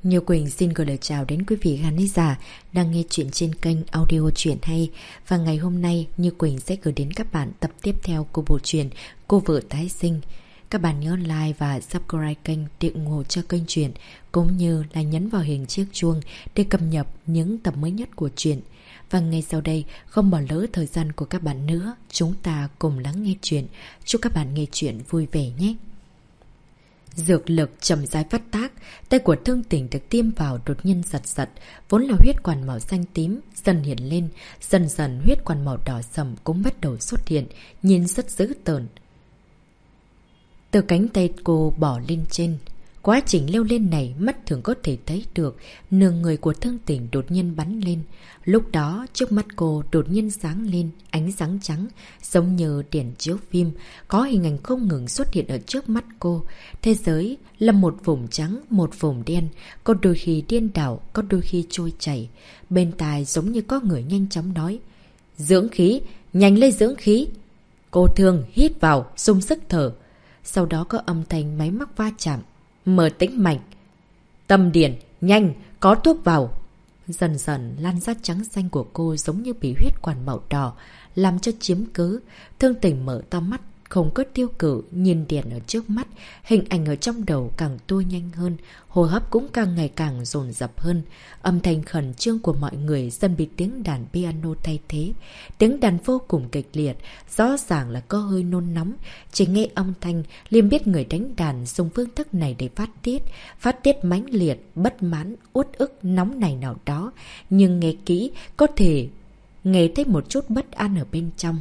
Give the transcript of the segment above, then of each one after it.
Như Quỳnh xin gửi lời chào đến quý vị khán giả đang nghe chuyện trên kênh audio truyện hay. Và ngày hôm nay Như Quỳnh sẽ gửi đến các bạn tập tiếp theo của bộ truyện Cô Vợ Tái Sinh. Các bạn nhớ like và subscribe kênh để ủng hộ cho kênh truyện, cũng như là nhấn vào hình chiếc chuông để cập nhật những tập mới nhất của truyện. Và ngay sau đây, không bỏ lỡ thời gian của các bạn nữa, chúng ta cùng lắng nghe chuyện. Chúc các bạn nghe chuyện vui vẻ nhé. Dược lực chậm rãi phát tác, tay của Thương Tỉnh được tiêm vào đột nhiên giật giật, vốn là huyết quản màu xanh tím dần hiện lên, dần dần huyết quản màu đỏ sẫm cũng bắt đầu xuất hiện, nhìn rất dữ tợn. Từ cánh tay cô bỏ lên trên, quá trình leo lên này mắt thường có thể thấy được nửa người của Thương Tỉnh đột nhiên bắn lên. Lúc đó trước mắt cô đột nhiên sáng lên ánh sáng trắng, giống như đèn chiếu phim, có hình ảnh không ngừng xuất hiện ở trước mắt cô. Thế giới là một vùng trắng, một vùng đen, có đôi khi điên đảo, có đôi khi trôi chảy. Bên tai giống như có người nhanh chóng nói: "Dưỡng khí, nhanh lên dưỡng khí." Cô Thương hít vào, dùng sức thở. Sau đó có âm thanh máy móc va chạm. Mở tĩnh mạch. Tâm điển, nhanh, có thuốc vào. Dần dần lan ra trắng xanh của cô giống như bị huyết quản màu đỏ làm cho chiếm cứ. Thương Tỉnh mở to mắt, không có tiêu cự, nhìn đèn ở trước mắt, hình ảnh ở trong đầu càng tua nhanh hơn, hô hấp cũng càng ngày càng dồn dập hơn. Âm thanh khẩn trương của mọi người dần bị tiếng đàn piano thay thế. Tiếng đàn vô cùng kịch liệt, rõ ràng là có hơi nôn nóng. Chỉ nghe âm thanh liền biết người đánh đàn dùng phương thức này để phát tiết mãnh liệt, bất mãn, uất ức, nóng này nào đó. Nhưng nghe kỹ có thể nghe thấy một chút bất an ở bên trong.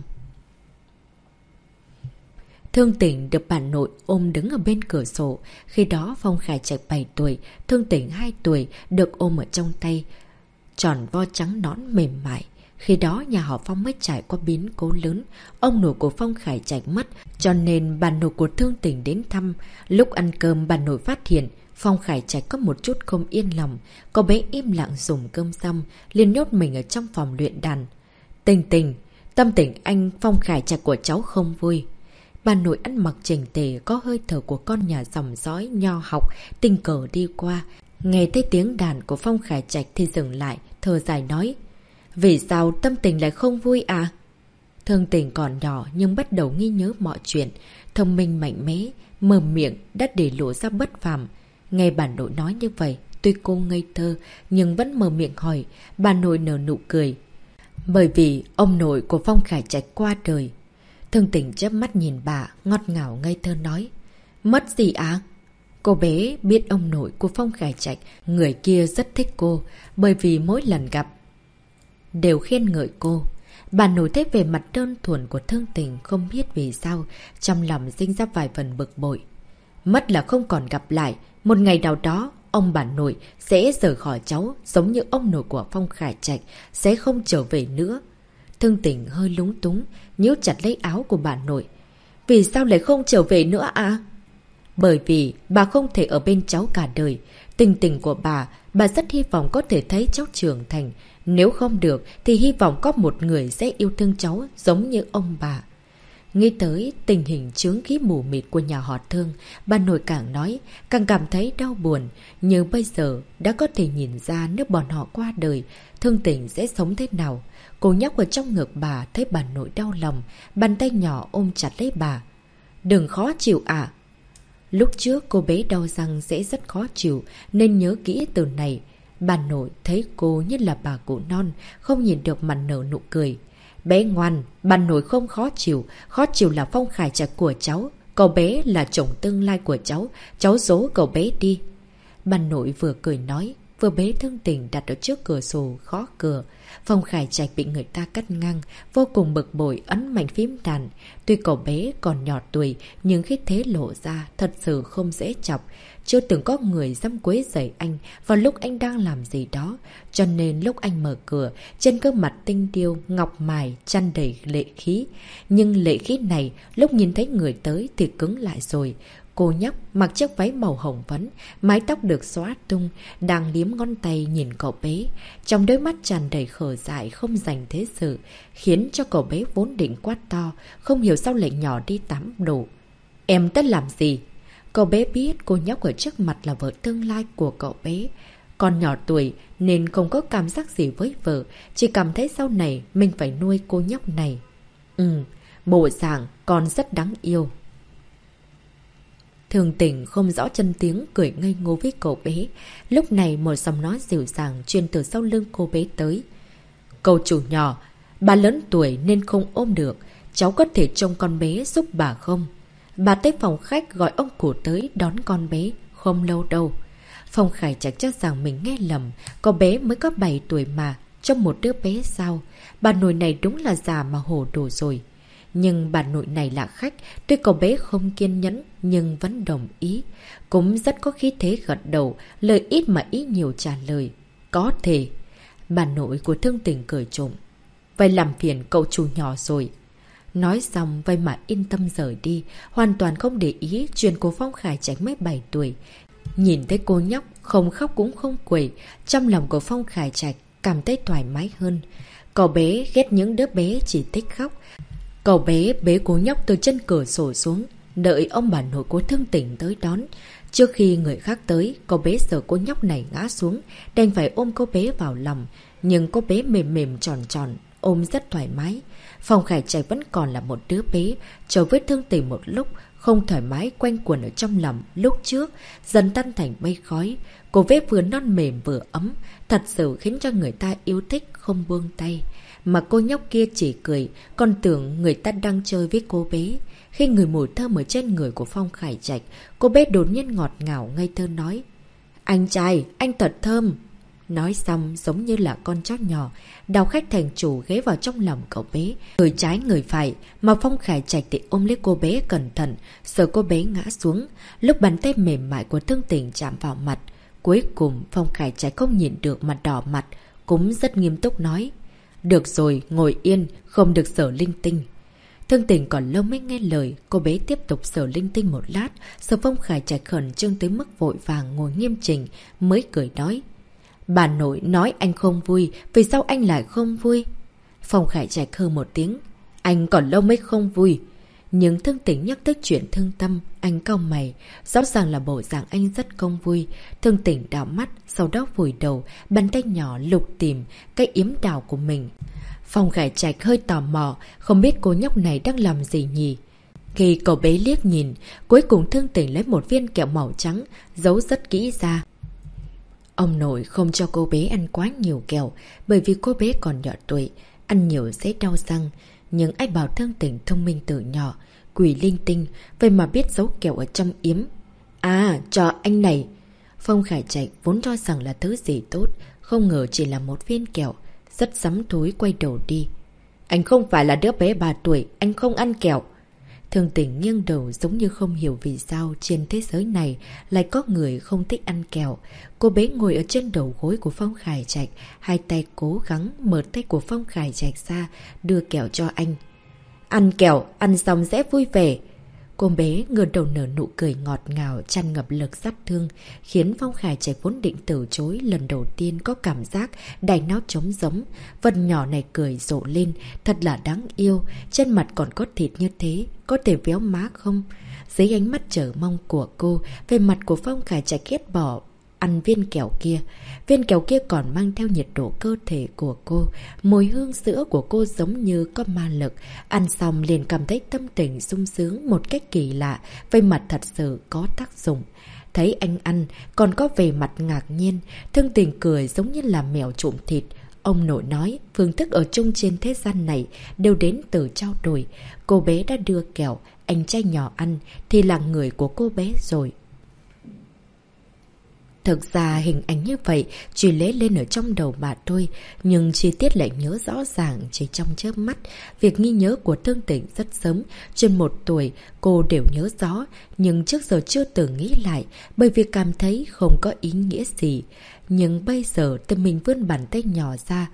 Thương Tỉnh được bà nội ôm đứng ở bên cửa sổ. Khi đó Phong Khải Trạch 7 tuổi, Thương Tỉnh 2 tuổi, được ôm ở trong tay, tròn vo trắng nõn mềm mại. Khi đó nhà họ Phong mới trải qua biến cố lớn. Ông nội của Phong Khải Trạch mất, cho nên bà nội của Thương Tỉnh đến thăm. Lúc ăn cơm bà nội phát hiện Phong Khải Trạch có một chút không yên lòng. Cô bé im lặng dùng cơm xong, liền nhốt mình ở trong phòng luyện đàn. Tình Tình, tâm tình anh Phong Khải Trạch của cháu không vui. Bà nội ăn mặc chỉnh tề, có hơi thở của con nhà dòng dõi nho học, tình cờ đi qua. Nghe thấy tiếng đàn của Phong Khải Trạch thì dừng lại, thở dài nói: "Vì sao tâm tình lại không vui à?" Thương Tình còn nhỏ nhưng bắt đầu nghi nhớ mọi chuyện, thông minh mạnh mẽ, mở miệng đã để lộ ra bất phàm. Nghe bà nội nói như vậy, tuy cô ngây thơ nhưng vẫn mở miệng hỏi. Bà nội nở nụ cười: "Bởi vì ông nội của Phong Khải Trạch qua đời." Thương Tình chớp mắt nhìn bà, ngọt ngào ngây thơ nói: "Mất gì à?" Cô bé biết ông nội của Phong Khải Trạch, người kia rất thích cô, bởi vì mỗi lần gặp đều khen ngợi cô. Bà nội thấy về mặt đơn thuần của Thương Tình, không biết vì sao trong lòng sinh ra vài phần bực bội. Mất là không còn gặp lại, một ngày nào đó ông bà nội sẽ rời khỏi cháu, giống như ông nội của Phong Khải Trạch sẽ không trở về nữa. Thương Tình hơi lúng túng, nhíu chặt lấy áo của bà nội. "Vì sao lại không trở về nữa à?" "Bởi vì bà không thể ở bên cháu cả đời. Tình tình của bà rất hy vọng có thể thấy cháu trưởng thành. Nếu không được thì hy vọng có một người sẽ yêu thương cháu giống như ông bà." Nghĩ tới tình hình chướng khí mù mịt của nhà họ Thương, bà nội càng nói càng cảm thấy đau buồn. Như bây giờ đã có thể nhìn ra nếu bọn họ qua đời, Thương Tình sẽ sống thế nào. Cô nhóc ở trong ngực bà thấy bà nội đau lòng, bàn tay nhỏ ôm chặt lấy bà. "Đừng khó chịu ạ." Lúc trước cô bé đau răng sẽ rất khó chịu nên nhớ kỹ từ này. Bà nội thấy cô như là bà cụ non, không nhìn được mà nở nụ cười. "Bé ngoan, bà nội không khó chịu là Phong Khải Trạch của cháu. Cậu bé là chồng tương lai của cháu dỗ cậu bé đi." Bà nội vừa cười nói, vừa bế Thương Tình đặt ở trước cửa sổ gõ cửa. Phong Khải Trạch bị người ta cắt ngang, vô cùng bực bội ấn mạnh phím đàn. Tuy cậu bé còn nhỏ tuổi, nhưng khi thế lộ ra thật sự không dễ chọc. Chưa từng có người dám quấy rầy anh vào lúc anh đang làm gì đó. Cho nên lúc anh mở cửa, trên gương mặt tinh điêu, ngọc mài, tràn đầy lệ khí. Nhưng lệ khí này lúc nhìn thấy người tới thì cứng lại rồi. Cô nhóc mặc chiếc váy màu hồng phấn, mái tóc được xóa tung, đang liếm ngón tay nhìn cậu bé. Trong đôi mắt tràn đầy khờ dại không dành thế sự, khiến cho cậu bé vốn định quát to, không hiểu sao lại nhỏ đi 8 độ. "Em tất làm gì?" Cậu bé biết cô nhóc ở trước mặt là vợ tương lai của cậu bé. Còn nhỏ tuổi nên không có cảm giác gì với vợ, chỉ cảm thấy sau này mình phải nuôi cô nhóc này. Bộ dạng con rất đáng yêu. Thường Tỉnh không rõ chân tiếng cười ngây ngô với cậu bé. Lúc này một giọng nói dịu dàng truyền từ sau lưng cô bé tới. Cậu chủ nhỏ, bà lớn tuổi nên không ôm được. Cháu có thể trông con bé giúp bà không? Bà tới phòng khách gọi ông cụ tới đón con bé. Không lâu đâu. Phong Khải Trạch chắc rằng mình nghe lầm. Có bé mới có 7 tuổi mà. Trong một đứa bé sao? Bà nội này đúng là già mà hồ đồ rồi. Nhưng bà nội này là khách. Tuy cậu bé không kiên nhẫn nhưng vẫn đồng ý. Cũng rất có khí thế gật đầu. Lời ít mà ý nhiều trả lời. Có thể. Bà nội của Thương Tình cười trộm. Vậy làm phiền cậu chủ nhỏ rồi. Nói xong vậy mà yên tâm rời đi. Hoàn toàn không để ý chuyện của Phong Khải Trạch mới 7 tuổi. Nhìn thấy cô nhóc không khóc cũng không quẩy. Trong lòng của Phong Khải Trạch cảm thấy thoải mái hơn. Cậu bé ghét những đứa bé chỉ thích khóc. Cậu bé bế cô nhóc từ chân cửa sổ xuống. Đợi ông bà nội của Thương Tình tới đón. Trước khi người khác tới, cậu bé sợ cô nhóc này ngã xuống. Đành phải ôm cô bé vào lòng. Nhưng cô bé mềm mềm tròn tròn. Ôm rất thoải mái. Phong Khải Trạch vẫn còn là một đứa bé. Chờ với Thương Tình một lúc. Không thoải mái quanh quẩn ở trong lòng lúc trước. Dần tan thành mây khói. Cô bé vừa non mềm vừa ấm. Thật sự khiến cho người ta yêu thích không buông tay. Mà cô nhóc kia chỉ cười. Còn tưởng người ta đang chơi với cô bé. Khi người mùi thơm ở trên người của Phong Khải Trạch, cô bé đột nhiên ngọt ngào ngây thơ nói. Anh trai, anh thật thơm. Nói xong giống như là con chó nhỏ. Đào khách thành chủ ghé vào trong lòng cậu bé. Người trái người phải. Mà Phong Khải Trạch thì ôm lấy cô bé cẩn thận. Sợ cô bé ngã xuống. Lúc bàn tay mềm mại của Thương Tình chạm vào mặt. Cuối cùng Phong Khải Trạch không nhìn được mà đỏ mặt. Cũng rất nghiêm túc nói. Được rồi, ngồi yên, không được sờ linh tinh. Thương Tình còn lâu mới nghe lời. Cô bé tiếp tục sờ linh tinh một lát. Sợ Phong Khải Trạch khẩn trương tới mức vội vàng ngồi nghiêm chỉnh. Mới cười nói. Bà nội nói anh không vui. Vì sao anh lại không vui? Phong Khải Trạch hừ một tiếng. Anh còn lâu mới không vui. Nhưng Thương Tình nhắc tới chuyện thương tâm. Anh cau mày. Rõ ràng là bộ dạng anh rất không vui. Thương Tình đảo mắt. Sau đó vùi đầu. Bàn tay nhỏ lục tìm cái yếm đào của mình. Phong Khải Trạch hơi tò mò. Không biết cô nhóc này đang làm gì nhỉ? Khi cậu bé liếc nhìn. Cuối cùng Thương Tình lấy một viên kẹo màu trắng. Giấu rất kỹ ra. Ông nội không cho cô bé ăn quá nhiều kẹo. Bởi vì cô bé còn nhỏ tuổi. Ăn nhiều sẽ đau răng. Nhưng ai bảo Thương Tình thông minh từ nhỏ. Quỷ linh tinh. Vậy mà biết giấu kẹo ở trong yếm. À, cho anh này. Phong Khải Trạch vốn cho rằng là thứ gì tốt. Không ngờ chỉ là một viên kẹo. Rất sắm thối quay đầu đi. Anh không phải là đứa bé 3 tuổi. Anh không ăn kẹo. Thương Tình nghiêng đầu giống như không hiểu vì sao trên thế giới này lại có người không thích ăn kẹo. Cô bé ngồi ở trên đầu gối của Phong Khải Trạch. Hai tay cố gắng mở tay của Phong Khải Trạch ra. Đưa kẹo cho anh. Ăn kẹo, ăn xong sẽ vui vẻ. Cô bé ngửa đầu nở nụ cười ngọt ngào tràn ngập lực sát thương. Khiến Phong Khải Trạch vốn định từ chối. Lần đầu tiên có cảm giác đài não trống giống. Vật nhỏ này cười rộ lên. Thật là đáng yêu. Trên mặt còn có thịt như thế. Có thể véo má không? Dưới ánh mắt chờ mong của cô, về mặt của Phong Khải Trạch ghét bỏ ăn viên kẹo kia. Viên kẹo kia còn mang theo nhiệt độ cơ thể của cô. Mùi hương sữa của cô giống như có ma lực. Ăn xong liền cảm thấy tâm tình sung sướng một cách kỳ lạ. Về mặt thật sự có tác dụng. Thấy anh ăn, còn có về mặt ngạc nhiên. Thương Tình cười giống như là mèo trộm thịt. Ông nội nói, phương thức ở chung trên thế gian này đều đến từ trao đổi. Cô bé đã đưa kẹo, anh trai nhỏ ăn, thì là người của cô bé rồi. Thực ra hình ảnh như vậy chỉ lóe lên ở trong đầu bà thôi, nhưng chi tiết lại nhớ rõ ràng chỉ trong chớp mắt. Việc ghi nhớ của Thương Tình rất sớm, trên 1 tuổi cô đều nhớ rõ, nhưng trước giờ chưa từng nghĩ lại bởi vì cảm thấy không có ý nghĩa gì. Nhưng bây giờ tự mình vươn bàn tay nhỏ ra.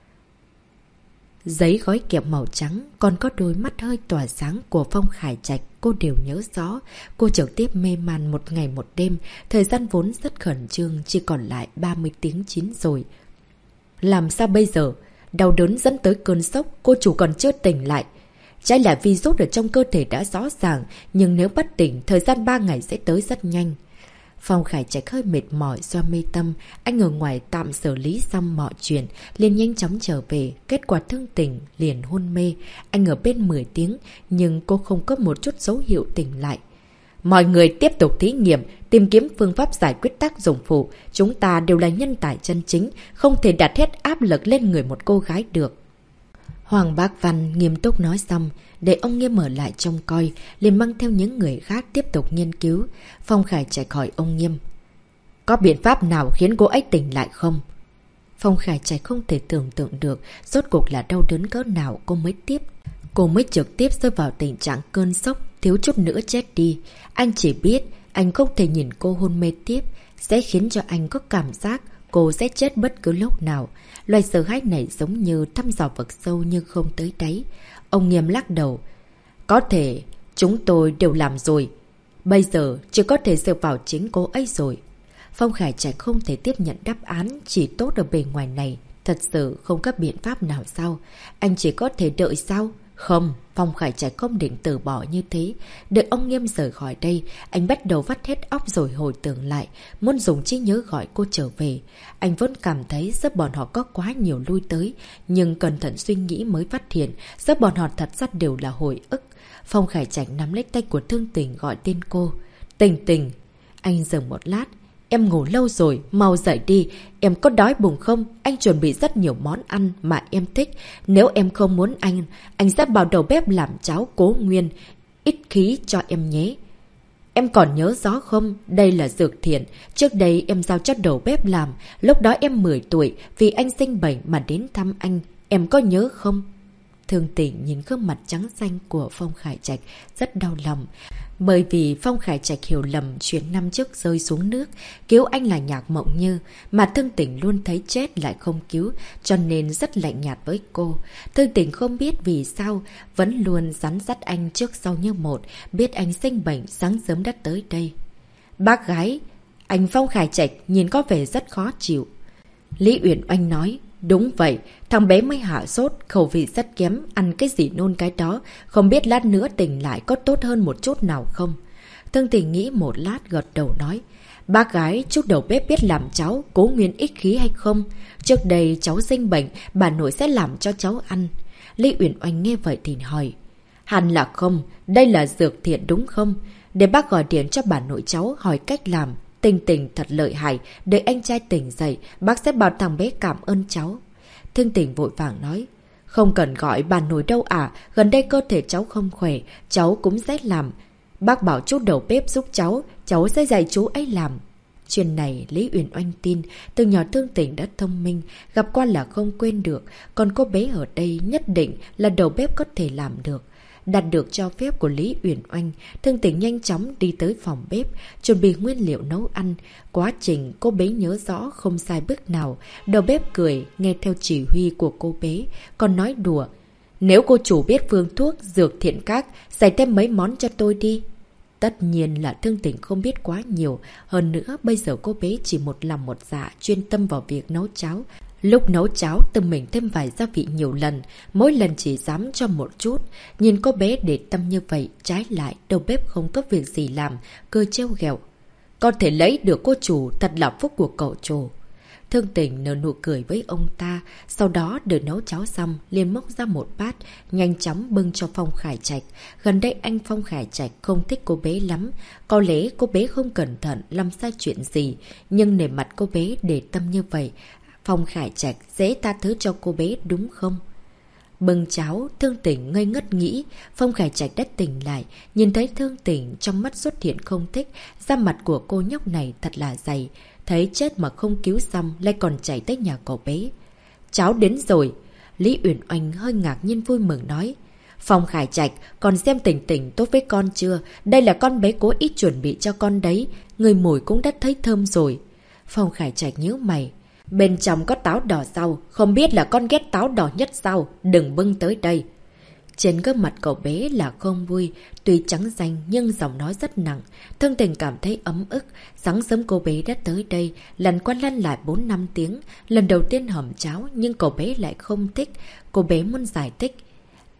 Giấy gói kẹo màu trắng, còn có đôi mắt hơi tỏa sáng của Phong Khải Trạch, cô đều nhớ rõ. Cô trực tiếp mê man 1 ngày 1 đêm, thời gian vốn rất khẩn trương, chỉ còn lại 30 tiếng chín rồi. Làm sao bây giờ? Đau đớn dẫn tới cơn sốc, cô chủ còn chưa tỉnh lại. Trái lại virus ở trong cơ thể đã rõ ràng, nhưng nếu bất tỉnh, thời gian 3 ngày sẽ tới rất nhanh. Phong Khải Trạch hơi mệt mỏi do mê tâm, anh ở ngoài tạm xử lý xong mọi chuyện, liền nhanh chóng trở về, kết quả Thương Tình liền hôn mê. Anh ở bên 10 tiếng, nhưng cô không có một chút dấu hiệu tỉnh lại. Mọi người tiếp tục thí nghiệm, tìm kiếm phương pháp giải quyết tác dụng phụ. Chúng ta đều là nhân tài chân chính, không thể đặt hết áp lực lên người một cô gái được. Hoàng Bác Văn nghiêm túc nói xong, để ông Nghiêm ở lại trông coi, liền mang theo những người khác tiếp tục nghiên cứu. Phong Khải Trạch hỏi ông Nghiêm, có biện pháp nào khiến cô ấy tỉnh lại không? Phong Khải Trạch không thể tưởng tượng được rốt cuộc là đau đớn cỡ nào cô mới trực tiếp rơi vào tình trạng cơn sốc, thiếu chút nữa chết đi. Anh chỉ biết anh không thể nhìn cô hôn mê tiếp, sẽ khiến cho anh có cảm giác cô sẽ chết bất cứ lúc nào. Loài sợ hãi này giống như thăm dò vực sâu nhưng không tới đáy. Ông Nghiêm lắc đầu. Có thể chúng tôi đều làm rồi. Bây giờ chỉ có thể dựa vào chính cô ấy rồi. Phong Khải Trạch không thể tiếp nhận đáp án chỉ tốt ở bề ngoài này. Thật sự không có biện pháp nào sao? Anh chỉ có thể đợi sao? Không, Phong Khải Trạch không định từ bỏ như thế. Đợi ông Nghiêm rời khỏi đây, anh bắt đầu vắt hết óc rồi hồi tưởng lại, muốn dùng trí nhớ gọi cô trở về. Anh vẫn cảm thấy giữa bọn họ có quá nhiều lui tới, nhưng cẩn thận suy nghĩ mới phát hiện giữa bọn họ thật ra đều là hồi ức. Phong Khải Trạch nắm lấy tay của Thương Tình gọi tên cô. Tình Tình. Anh dừng một lát. Em ngủ lâu rồi, mau dậy đi. Em có đói bụng không? Anh chuẩn bị rất nhiều món ăn mà em thích. Nếu em không muốn anh sẽ vào đầu bếp làm cháo Cố Nguyên, ít khí cho em nhé. Em còn nhớ rõ không? Đây là dược thiện. Trước đây em giao cho đầu bếp làm. Lúc đó em 10 tuổi, vì anh sinh bệnh mà đến thăm anh. Em có nhớ không? Thương Tình nhìn gương mặt trắng xanh của Phong Khải Trạch rất đau lòng. Bởi vì Phong Khải Trạch hiểu lầm chuyện năm trước rơi xuống nước, cứu anh là Nhạc Mộng Như, mà Thương Tình luôn thấy chết lại không cứu, cho nên rất lạnh nhạt với cô. Thương Tình không biết vì sao, vẫn luôn rắn dắt anh trước sau như một, biết anh sinh bệnh sáng sớm đã tới đây. Bác gái, anh Phong Khải Trạch nhìn có vẻ rất khó chịu. Lý Uyển Oanh nói, đúng vậy, thằng bé mới hạ sốt, khẩu vị rất kém, ăn cái gì nôn cái đó, không biết lát nữa tỉnh lại có tốt hơn một chút nào không? Thương Tình nghĩ một lát gật đầu nói, bác gái, chút đầu bếp biết làm cháu, Cố Nguyên ích khí hay không? Trước đây cháu sinh bệnh, bà nội sẽ làm cho cháu ăn. Lý Uyển Oanh nghe vậy thì hỏi, hẳn là không, đây là dược thiện đúng không? Để bác gọi điện cho bà nội cháu hỏi cách làm. Tình Tình thật lợi hại, đợi anh trai tỉnh dậy, bác sẽ bảo thằng bé cảm ơn cháu. Thương Tình vội vàng nói, không cần gọi bà nội đâu à, gần đây cơ thể cháu không khỏe, cháu cũng sẽ làm. Bác bảo chú đầu bếp giúp cháu sẽ dạy chú ấy làm. Chuyện này Lý Uyển Oanh tin, từ nhỏ Thương Tình đã thông minh, gặp qua là không quên được, còn cô bé ở đây nhất định là đầu bếp có thể làm được. Đạt được cho phép của Lý Uyển Oanh, Thương Tình nhanh chóng đi tới phòng bếp, chuẩn bị nguyên liệu nấu ăn. Quá trình cô bé nhớ rõ không sai bước nào. Đầu bếp cười, nghe theo chỉ huy của cô bé, còn nói đùa. Nếu cô chủ biết phương thuốc, dược thiện các, dạy thêm mấy món cho tôi đi. Tất nhiên là Thương Tình không biết quá nhiều. Hơn nữa, bây giờ cô bé chỉ một lòng một dạ chuyên tâm vào việc nấu cháo. Lúc nấu cháo tự mình thêm vài gia vị nhiều lần, mỗi lần chỉ dám cho một chút. Nhìn cô bé để tâm như vậy, trái lại đầu bếp không có việc gì làm, cười trêu ghẹo. Có thể lấy được cô chủ, thật là phúc của cậu chủ. Thương Tình nở nụ cười với ông ta, sau đó đợi nấu cháo xong, liền móc ra một bát, nhanh chóng bưng cho Phong Khải Trạch. Gần đây anh Phong Khải Trạch không thích cô bé lắm, có lẽ cô bé không cẩn thận làm sai chuyện gì, nhưng nể mặt cô bé để tâm như vậy, Phong Khải Trạch dễ tha thứ cho cô bé đúng không? Bưng cháo, Thương Tình ngây ngất nghĩ. Phong Khải Trạch đã tỉnh lại, nhìn thấy Thương Tình trong mắt xuất hiện không thích. Da mặt của cô nhóc này thật là dày, thấy chết mà không cứu xong lại còn chạy tới nhà cậu bé. Cháu đến rồi. Lý Uyển Oanh hơi ngạc nhiên vui mừng nói. Phong Khải Trạch, còn xem Tình Tình tốt với con chưa? Đây là con bé cố ý chuẩn bị cho con đấy, người mùi cũng đã thấy thơm rồi. Phong Khải Trạch nhíu mày. Bên trong có táo đỏ sao? Không biết là con ghét táo đỏ nhất sao? Đừng bưng tới đây. Trên gương mặt cậu bé là không vui, tuy trắng xanh nhưng giọng nói rất nặng. Thương Tình cảm thấy ấm ức. Sáng sớm cô bé đã tới đây, lần qua lăn lại 4-5 tiếng. Lần đầu tiên hầm cháo nhưng cậu bé lại không thích. Cô bé muốn giải thích.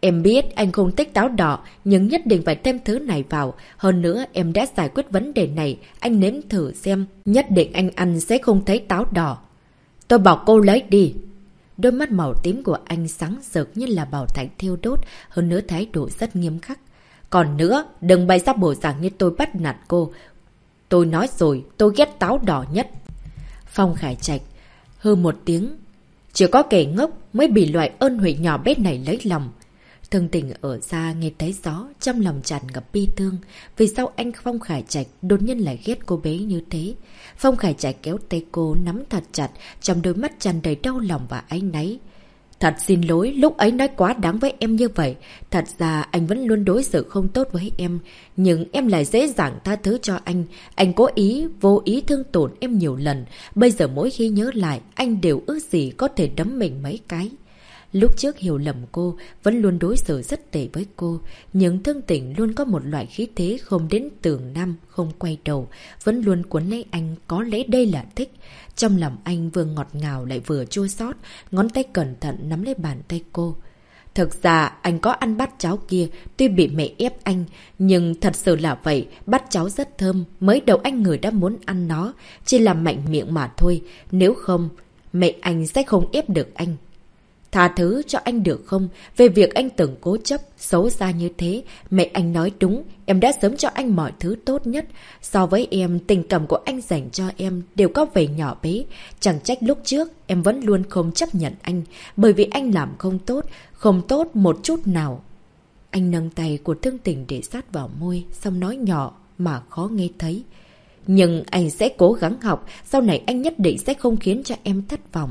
Em biết anh không thích táo đỏ, nhưng nhất định phải thêm thứ này vào. Hơn nữa em đã giải quyết vấn đề này, anh nếm thử xem. Nhất định anh ăn sẽ không thấy táo đỏ. Tôi bảo cô lấy đi. Đôi mắt màu tím của anh sáng rực như là bảo thạch thiêu đốt, hơn nữa thái độ rất nghiêm khắc. Còn nữa, đừng bày ra bộ dạng như tôi bắt nạt cô. Tôi nói rồi, tôi ghét táo đỏ nhất. Phong Khải Trạch hừ một tiếng. Chỉ có kẻ ngốc mới bị loại ơn huệ nhỏ bé này lấy lòng. Thương Tình ở xa nghe thấy gió, trong lòng tràn ngập bi thương. Vì sao anh Phong Khải Trạch đột nhiên lại ghét cô bé như thế? Phong Khải Trạch kéo tay cô nắm thật chặt, trong đôi mắt tràn đầy đau lòng và áy náy. Thật xin lỗi, lúc ấy nói quá đáng với em như vậy. Thật ra anh vẫn luôn đối xử không tốt với em. Nhưng em lại dễ dàng tha thứ cho anh. Anh cố ý, vô ý thương tổn em nhiều lần. Bây giờ mỗi khi nhớ lại, anh đều ước gì có thể đấm mình mấy cái. Lúc trước hiểu lầm cô, vẫn luôn đối xử rất tệ với cô. Nhưng Thương Tình luôn có một loại khí thế không đến tường năm, không quay đầu. Vẫn luôn cuốn lấy anh, có lẽ đây là thích. Trong lòng anh vừa ngọt ngào lại vừa chua xót, ngón tay cẩn thận nắm lấy bàn tay cô. Thực ra anh có ăn bát cháo kia, tuy bị mẹ ép anh, nhưng thật sự là vậy, bát cháo rất thơm, mới đầu anh người đã muốn ăn nó, chỉ là mạnh miệng mà thôi, nếu không, mẹ anh sẽ không ép được anh. Tha thứ cho anh được không? Về việc anh từng cố chấp, xấu xa như thế, mẹ anh nói đúng, em đã sớm cho anh mọi thứ tốt nhất. So với em, tình cảm của anh dành cho em đều có vẻ nhỏ bé. Chẳng trách lúc trước, em vẫn luôn không chấp nhận anh, bởi vì anh làm không tốt một chút nào. Anh nâng tay của Thương Tình để sát vào môi, xong nói nhỏ mà khó nghe thấy. Nhưng anh sẽ cố gắng học, sau này anh nhất định sẽ không khiến cho em thất vọng.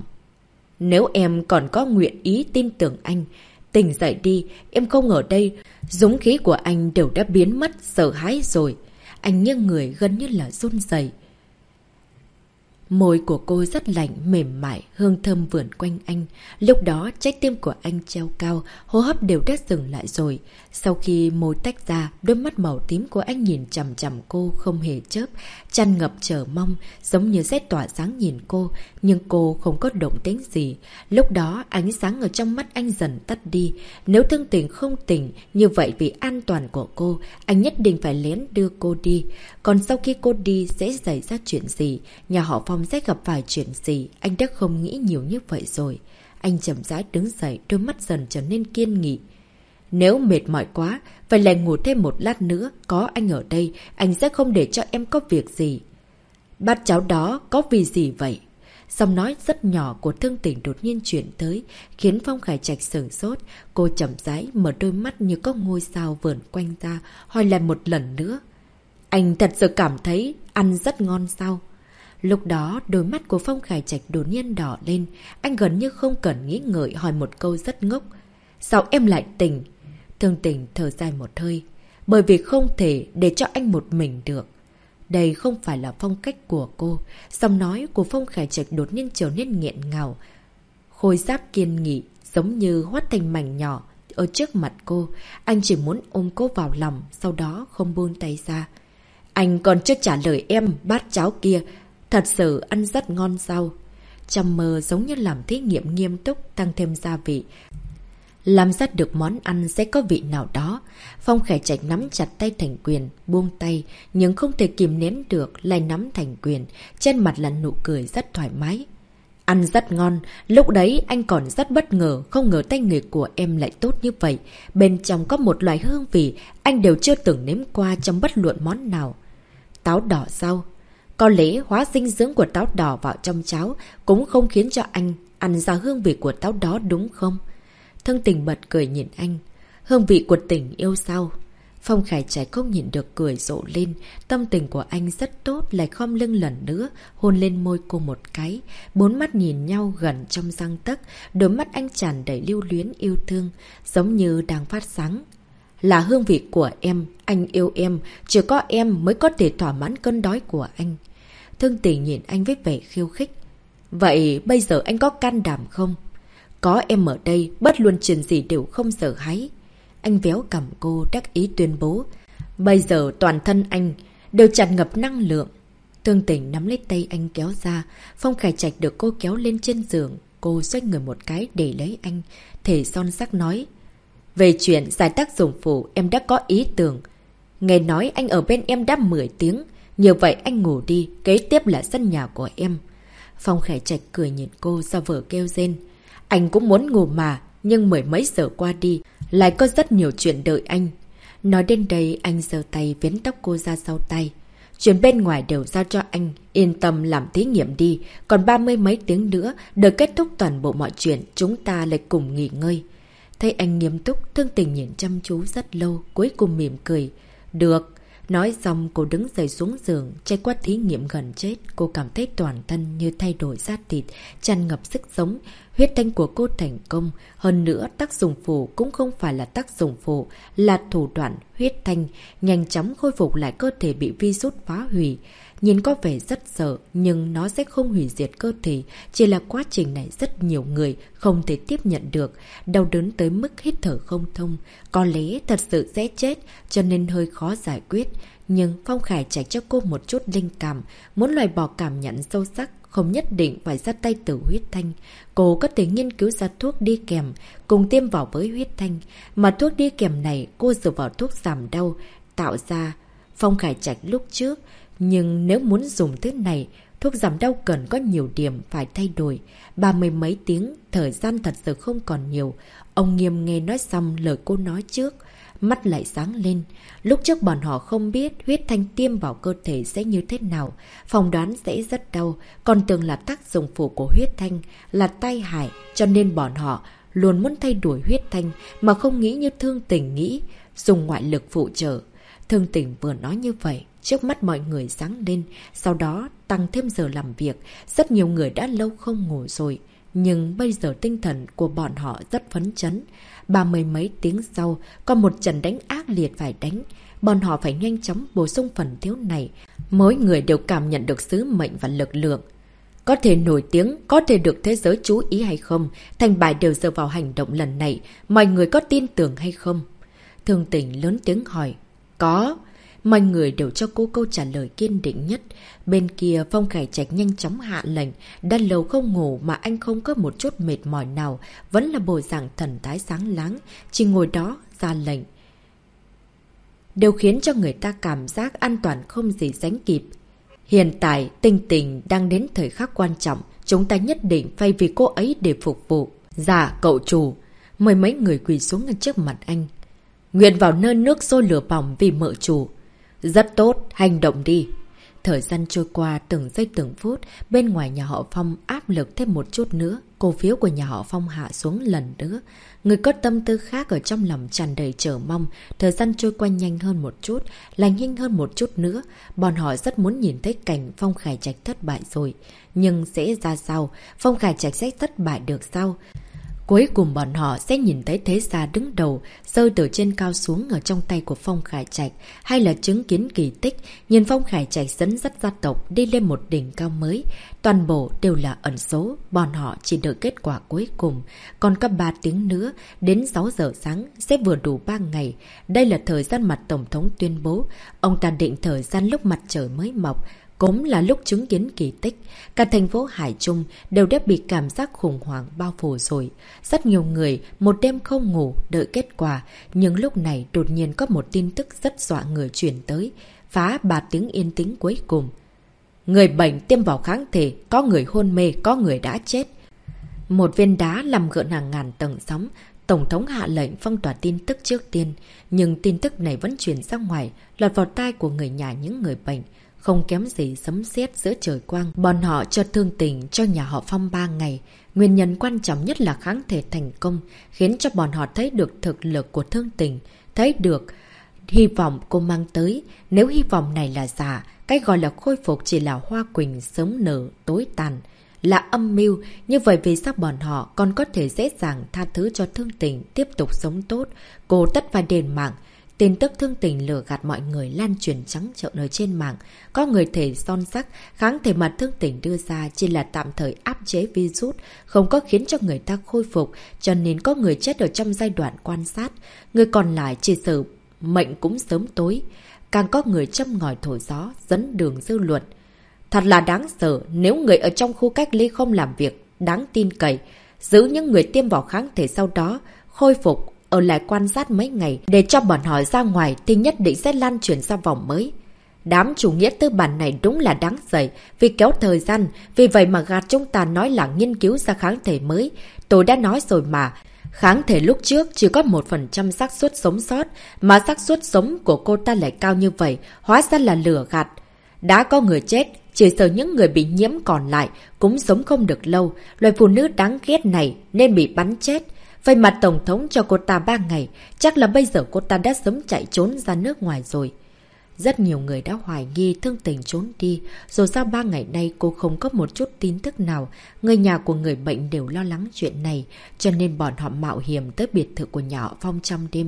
Nếu em còn có nguyện ý tin tưởng anh, tỉnh dậy đi, em không ở đây. Dũng khí của anh đều đã biến mất, sợ hãi rồi. Anh nghiêng người gần như là run rẩy. Môi của cô rất lạnh, mềm mại, hương thơm vườn quanh anh. Lúc đó trái tim của anh treo cao, hô hấp đều đã dừng lại rồi. Sau khi môi tách ra, đôi mắt màu tím của anh nhìn chằm chằm cô không hề chớp, tràn ngập chờ mong, giống như sẽ tỏa sáng nhìn cô, nhưng cô không có động tĩnh gì. Lúc đó ánh sáng ở trong mắt anh dần tắt đi. Nếu Thương Tình không tỉnh, như vậy vì an toàn của cô, anh nhất định phải lén đưa cô đi. Còn sau khi cô đi sẽ xảy ra chuyện gì, nhà họ Phong sẽ gặp phải chuyện gì, anh đã không nghĩ nhiều như vậy rồi. Anh chậm rãi đứng dậy, đôi mắt dần trở nên kiên nghị. Nếu mệt mỏi quá, phải lại ngủ thêm một lát nữa, có anh ở đây, anh sẽ không để cho em có việc gì. Bát cháo đó có vì gì vậy? Giọng nói rất nhỏ của Thương Tình đột nhiên chuyển tới, khiến Phong Khải Trạch sửng sốt. Cô chậm rãi mở đôi mắt như có ngôi sao vờn quanh ra, hỏi lại một lần nữa. Anh thật sự cảm thấy ăn rất ngon sao? Lúc đó, đôi mắt của Phong Khải Trạch đột nhiên đỏ lên. Anh gần như không cần nghĩ ngợi hỏi một câu rất ngốc. Sao em lại tỉnh? Thương Tình thở dài một hơi. Bởi vì không thể để cho anh một mình được. Đây không phải là phong cách của cô. Giọng nói của Phong Khải Trạch đột nhiên trở nên nghẹn ngào. Khôi giáp kiên nghị, giống như hóa thành mảnh nhỏ ở trước mặt cô. Anh chỉ muốn ôm cô vào lòng, sau đó không buông tay ra. Anh còn chưa trả lời em, bát cháo kia thật sự ăn rất ngon sao? Trong mơ giống như làm thí nghiệm nghiêm túc, tăng thêm gia vị. Làm ra được món ăn sẽ có vị nào đó. Phong Khải Trạch nắm chặt tay Thành Quyền, buông tay, nhưng không thể kìm nén được, lại nắm Thành Quyền. Trên mặt là nụ cười rất thoải mái. Ăn rất ngon, lúc đấy anh còn rất bất ngờ, không ngờ tay nghề của em lại tốt như vậy. Bên trong có một loại hương vị, anh đều chưa từng nếm qua trong bất luận món nào. Táo đỏ sao? Có lẽ hóa dinh dưỡng của táo đỏ vào trong cháo cũng không khiến cho anh ăn ra hương vị của táo đó đúng không? Thương Tình bật cười nhìn anh. Hương vị của tình yêu sao? Phong Khải Trạch không nhìn được cười rộ lên. Tâm tình của anh rất tốt, lại khom lưng lần nữa, hôn lên môi cô một cái. Bốn mắt nhìn nhau gần trong răng tấc, đôi mắt anh tràn đầy lưu luyến yêu thương, giống như đang phát sáng. Là hương vị của em, anh yêu em, chỉ có em mới có thể thỏa mãn cơn đói của anh. Thương Tình nhìn anh với vẻ khiêu khích. Vậy bây giờ anh có can đảm không? Có em ở đây, bất luận chuyện gì đều không sợ hãi. Anh véo cằm cô, đắc ý tuyên bố. Bây giờ toàn thân anh đều tràn ngập năng lượng. Thương Tình nắm lấy tay anh kéo ra. Phong Khải Trạch được cô kéo lên trên giường. Cô xoay người một cái để lấy anh. Thể son sắc nói. Về chuyện giải tác dụng phụ em đã có ý tưởng. Nghe nói anh ở bên em đã 10 tiếng. Như vậy anh ngủ đi, kế tiếp là sân nhà của em. Phong Khải Trạch cười nhìn cô ra vờ kêu rên. Anh cũng muốn ngủ mà, nhưng mười mấy giờ qua đi, lại có rất nhiều chuyện đợi anh. Nói đến đây anh giơ tay vén tóc cô ra sau tay. Chuyện bên ngoài đều giao cho anh, yên tâm làm thí nghiệm đi. Còn 30 mấy tiếng nữa, đợi kết thúc toàn bộ mọi chuyện, chúng ta lại cùng nghỉ ngơi. Thấy anh nghiêm túc, Thương Tình nhìn chăm chú rất lâu, cuối cùng mỉm cười. Được. Nói xong cô đứng dậy xuống giường, trải qua thí nghiệm gần chết, cô cảm thấy toàn thân như thay đổi da thịt, tràn ngập sức sống. Huyết thanh của cô thành công, hơn nữa tác dụng phụ cũng không phải là tác dụng phụ, là thủ đoạn huyết thanh, nhanh chóng khôi phục lại cơ thể bị virus phá hủy. Nhìn có vẻ rất sợ, nhưng nó sẽ không hủy diệt cơ thể, chỉ là quá trình này rất nhiều người không thể tiếp nhận được, đau đớn tới mức hít thở không thông, có lẽ thật sự sẽ chết, cho nên hơi khó giải quyết. Nhưng Phong Khải Trạch cho cô một chút linh cảm, muốn loại bỏ cảm nhận sâu sắc, không nhất định phải ra tay từ huyết thanh. Cô có thể nghiên cứu ra thuốc đi kèm, cùng tiêm vào với huyết thanh, mà thuốc đi kèm này cô dựa vào thuốc giảm đau, tạo ra Phong Khải Trạch lúc trước. Nhưng nếu muốn dùng thứ này, thuốc giảm đau cần có nhiều điểm phải thay đổi. 30 mấy tiếng, thời gian thật sự không còn nhiều. Ông Nghiêm nghe nói xong lời cô nói trước, mắt lại sáng lên. Lúc trước bọn họ không biết huyết thanh tiêm vào cơ thể sẽ như thế nào, phỏng đoán sẽ rất đau, còn tưởng là tác dụng phụ của huyết thanh là tai hại, cho nên bọn họ luôn muốn thay đổi huyết thanh mà không nghĩ như Thương Tình nghĩ, dùng ngoại lực phụ trợ. Thương Tình vừa nói như vậy, trước mắt mọi người sáng lên, sau đó tăng thêm giờ làm việc. Rất nhiều người đã lâu không ngủ rồi, nhưng bây giờ tinh thần của bọn họ rất phấn chấn. 30 mấy tiếng sau, có một trận đánh ác liệt phải đánh. Bọn họ phải nhanh chóng bổ sung phần thiếu này. Mỗi người đều cảm nhận được sứ mệnh và lực lượng. Có thể nổi tiếng, có thể được thế giới chú ý hay không, thành bại đều dựa vào hành động lần này. Mọi người có tin tưởng hay không? Thương Tình lớn tiếng hỏi. Có. Mọi người đều cho cô câu trả lời kiên định nhất. Bên kia Phong Khải Trạch nhanh chóng hạ lệnh. Đã lâu không ngủ mà anh không có một chút mệt mỏi nào. Vẫn là bộ dạng thần thái sáng láng. Chỉ ngồi đó ra lệnh. Đều khiến cho người ta cảm giác an toàn không gì sánh kịp. Hiện tại Tình Tình đang đến thời khắc quan trọng. Chúng ta nhất định phải vì cô ấy để phục vụ. Dạ cậu chủ. Mười mấy người quỳ xuống ở trước mặt anh. Nguyện vào nơi nước sôi lửa bỏng vì mợ chủ. Rất tốt, hành động đi. Thời gian trôi qua từng giây từng phút, bên ngoài nhà họ Phong áp lực thêm một chút nữa. Cổ phiếu của nhà họ Phong hạ xuống lần nữa. Người có tâm tư khác ở trong lòng tràn đầy chờ mong. Thời gian trôi qua nhanh hơn một chút, lại nhanh hơn một chút nữa. Bọn họ rất muốn nhìn thấy cảnh Phong Khải Trạch thất bại rồi. Nhưng sẽ ra sao? Phong Khải Trạch sẽ thất bại được sao? Cuối cùng bọn họ sẽ nhìn thấy thế gia đứng đầu, rơi từ trên cao xuống ở trong tay của Phong Khải Trạch, hay là chứng kiến kỳ tích, nhìn Phong Khải Trạch dẫn dắt gia tộc đi lên một đỉnh cao mới. Toàn bộ đều là ẩn số, bọn họ chỉ đợi kết quả cuối cùng. Còn có 3 tiếng nữa, đến 6 giờ sáng sẽ vừa đủ 3 ngày. Đây là thời gian mà Tổng thống tuyên bố. Ông ta định thời gian lúc mặt trời mới mọc, cũng là lúc chứng kiến kỳ tích. Cả thành phố Hải Trung đều đã bị cảm giác khủng hoảng bao phủ rồi. Rất nhiều người một đêm không ngủ đợi kết quả. Nhưng lúc này đột nhiên có một tin tức rất dọa người truyền tới, phá 3 tiếng yên tĩnh cuối cùng. Người bệnh tiêm vào kháng thể, có người hôn mê, có người đã chết. Một viên đá làm gợn hàng ngàn tầng sóng. Tổng thống hạ lệnh phong tỏa tin tức trước tiên. Nhưng tin tức này vẫn truyền ra ngoài, lọt vào tai của người nhà những người bệnh. Không kém gì sấm sét giữa trời quang. Bọn họ cho Thương Tình cho nhà họ Phong 3 ngày. Nguyên nhân quan trọng nhất là kháng thể thành công, khiến cho bọn họ thấy được thực lực của Thương Tình, thấy được hy vọng cô mang tới. Nếu hy vọng này là giả, cái gọi là khôi phục chỉ là hoa quỳnh sớm nở tối tàn, là âm mưu. Như vậy vì sao bọn họ còn có thể dễ dàng tha thứ cho Thương Tình tiếp tục sống tốt? Cô tất phải đền mạng. Tin tức Thương Tình lừa gạt mọi người lan truyền trắng trợn ở trên mạng. Có người thể son sắc, kháng thể mà Thương Tình đưa ra chỉ là tạm thời áp chế virus, không có khiến cho người ta khôi phục, cho nên có người chết ở trong giai đoạn quan sát. Người còn lại chỉ sợ mệnh cũng sớm tối. Càng có người châm ngòi thổi gió, dẫn đường dư luận. Thật là đáng sợ, nếu người ở trong khu cách ly không làm việc đáng tin cậy, giữ những người tiêm vào kháng thể sau đó khôi phục ở lại quan sát mấy ngày để cho bọn họ ra ngoài thì nhất định sẽ lan truyền ra vòng mới. Đám chủ nghĩa tư bản này đúng là đáng dậy vì kéo thời gian, vì vậy mà gạt chúng ta nói là nghiên cứu ra kháng thể mới. Tôi đã nói rồi mà, kháng thể lúc trước chỉ có 1% xác suất sống sót, mà xác suất sống của cô ta lại cao như vậy, hóa ra là lừa gạt. Đã có người chết, chỉ sợ những người bị nhiễm còn lại cũng sống không được lâu, loài phụ nữ đáng ghét này nên bị bắn chết. Vậy mà Tổng thống cho cô ta 3 ngày, chắc là bây giờ cô ta đã sớm chạy trốn ra nước ngoài rồi. Rất nhiều người đã hoài nghi Thương Tình trốn đi, dù sao 3 ngày nay cô không có một chút tin tức nào. Người nhà của người bệnh đều lo lắng chuyện này, cho nên bọn họ mạo hiểm tới biệt thự của nhà họ Phong trong đêm.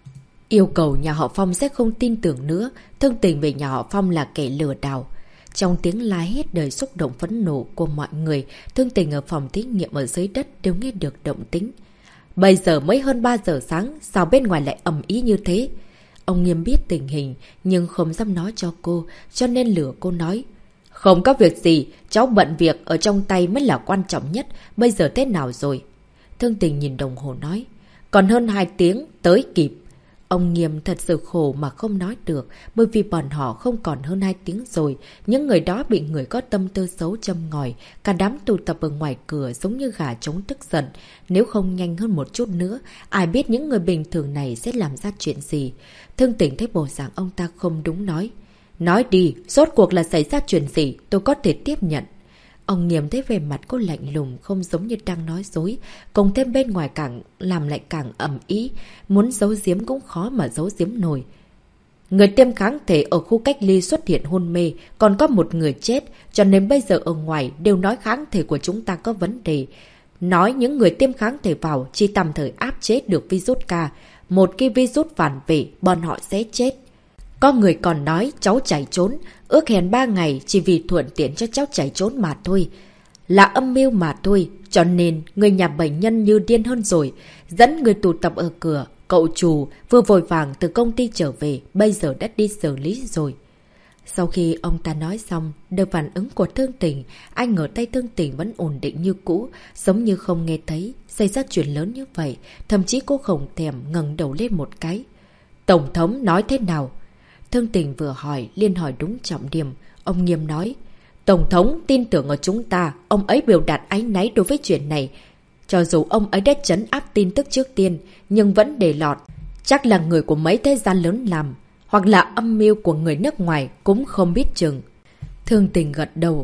Yêu cầu nhà họ Phong sẽ không tin tưởng nữa, Thương Tình về nhà họ Phong là kẻ lừa đảo. Trong tiếng la hét đầy xúc động phẫn nộ của mọi người, Thương Tình ở phòng thí nghiệm ở dưới đất đều nghe được động tĩnh. Bây giờ mới hơn 3 giờ sáng, sao bên ngoài lại ầm ĩ như thế? Ông Nghiêm biết tình hình, nhưng không dám nói cho cô, cho nên lừa cô nói. Không có việc gì, cháu bận việc ở trong tay mới là quan trọng nhất, bây giờ thế nào rồi? Thương Tình nhìn đồng hồ nói. Còn hơn 2 tiếng, tới kịp. Ông Nghiêm thật sự khổ mà không nói được, bởi vì bọn họ không còn hơn 2 tiếng rồi. Những người đó bị người có tâm tư xấu châm ngòi, cả đám tụ tập ở ngoài cửa giống như gà trống tức giận. Nếu không nhanh hơn một chút nữa, ai biết những người bình thường này sẽ làm ra chuyện gì. Thương Tình thấy bộ dạng ông ta không đúng nói. Nói đi, rốt cuộc là xảy ra chuyện gì, tôi có thể tiếp nhận. Ông Nghiêm thấy về mặt cô lạnh lùng, không giống như đang nói dối, cộng thêm bên ngoài càng làm lại càng ầm ĩ, muốn giấu giếm cũng khó mà giấu giếm nổi. Người tiêm kháng thể ở khu cách ly xuất hiện hôn mê, còn có một người chết, cho nên bây giờ ở ngoài đều nói kháng thể của chúng ta có vấn đề. Nói những người tiêm kháng thể vào chỉ tạm thời áp chế được virus K, một khi virus phản về, bọn họ sẽ chết. Có người còn nói cháu chạy trốn, ước hẹn 3 ngày chỉ vì thuận tiện cho cháu chạy trốn mà thôi. Là âm mưu mà thôi, cho nên người nhà bệnh nhân như điên hơn rồi, dẫn người tụ tập ở cửa. Cậu chủ vừa vội vàng từ công ty trở về, bây giờ đã đi xử lý rồi. Sau khi ông ta nói xong, được phản ứng của Thương Tình, anh ở tay Thương Tình vẫn ổn định như cũ, giống như không nghe thấy. Xảy ra chuyện lớn như vậy, thậm chí cô không thèm ngẩng đầu lên một cái. Tổng thống nói thế nào? Thương Tình vừa hỏi, liền hỏi đúng trọng điểm. Ông Nghiêm nói, Tổng thống tin tưởng ở chúng ta, ông ấy biểu đạt áy náy đối với chuyện này. Cho dù ông ấy đã trấn áp tin tức trước tiên, nhưng vẫn để lọt. Chắc là người của mấy thế gian lớn làm, hoặc là âm mưu của người nước ngoài cũng không biết chừng. Thương Tình gật đầu.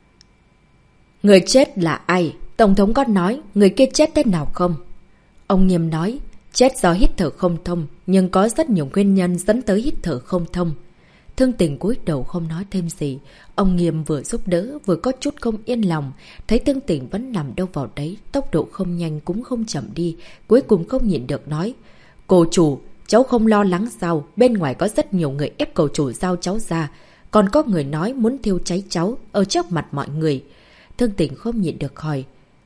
Người chết là ai? Tổng thống có nói người kia chết thế nào không? Ông Nghiêm nói, chết do hít thở không thông, nhưng có rất nhiều nguyên nhân dẫn tới hít thở không thông. Thương Tình cúi đầu không nói thêm gì. Ông Nghiêm vừa giúp đỡ, vừa có chút không yên lòng. Thấy Thương Tình vẫn nằm đâu vào đấy, tốc độ không nhanh cũng không chậm đi. Cuối cùng không nhịn được nói, cô chủ, cháu không lo lắng sao? Bên ngoài có rất nhiều người ép cậu chủ giao cháu ra. Còn có người nói muốn thiêu cháy cháu ở trước mặt mọi người. Thương Tình không nhịn được hỏi,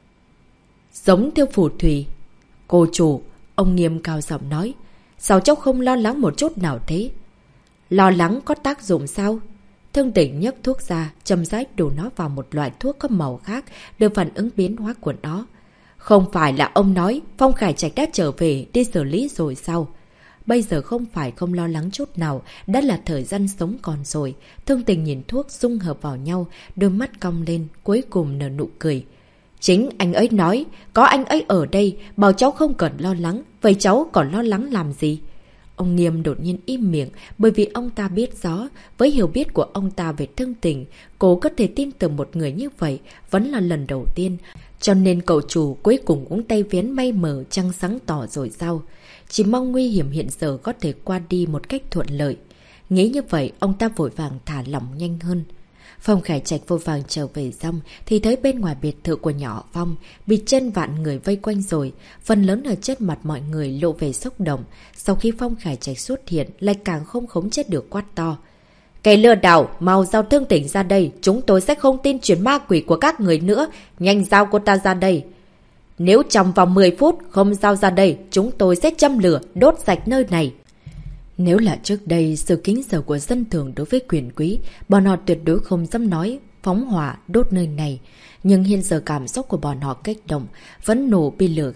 giống thiêu phù thủy. Cô chủ, ông Nghiêm cao giọng nói, sao cháu không lo lắng một chút nào thế? Lo lắng có tác dụng sao? Thương Tình nhấc thuốc ra, chậm rãi đổ nó vào một loại thuốc có màu khác, được phản ứng biến hóa của nó. Không phải là ông nói Phong Khải Trạch đã trở về đi xử lý rồi sao? Bây giờ không phải không lo lắng chút nào, đã là thời gian sống còn rồi. Thương Tình nhìn thuốc dung hợp vào nhau, đôi mắt cong lên, cuối cùng nở nụ cười. Chính anh ấy nói, có anh ấy ở đây, bảo cháu không cần lo lắng, vậy cháu còn lo lắng làm gì? Ông Nghiêm đột nhiên im miệng, bởi vì ông ta biết rõ, với hiểu biết của ông ta về Thương Tình, cô có thể tin tưởng một người như vậy, vẫn là lần đầu tiên. Cho nên cậu chủ cuối cùng cũng tay vén may mờ trăng sáng tỏ rồi sao? Chỉ mong nguy hiểm hiện giờ có thể qua đi một cách thuận lợi. Nghĩ như vậy, ông ta vội vàng thả lỏng nhanh hơn. Phong Khải Trạch vội vàng trở về xong thì thấy bên ngoài biệt thự của nhỏ Phong bị trên vạn người vây quanh rồi, phần lớn ở trên mặt mọi người lộ về xúc động. Sau khi Phong Khải Trạch xuất hiện lại càng không khống chế được quát to. Kẻ lừa đảo, mau giao Thương Tình ra đây, chúng tôi sẽ không tin chuyện ma quỷ của các người nữa, nhanh giao cô ta ra đây. Nếu trong vòng 10 phút không giao ra đây, chúng tôi sẽ châm lửa, đốt sạch nơi này. Nếu là trước đây, sự kính sợ của dân thường đối với quyền quý, bọn họ tuyệt đối không dám nói phóng hỏa đốt nơi này. Nhưng hiện giờ cảm xúc của bọn họ kích động, vẫn nổ bị lửa gạt,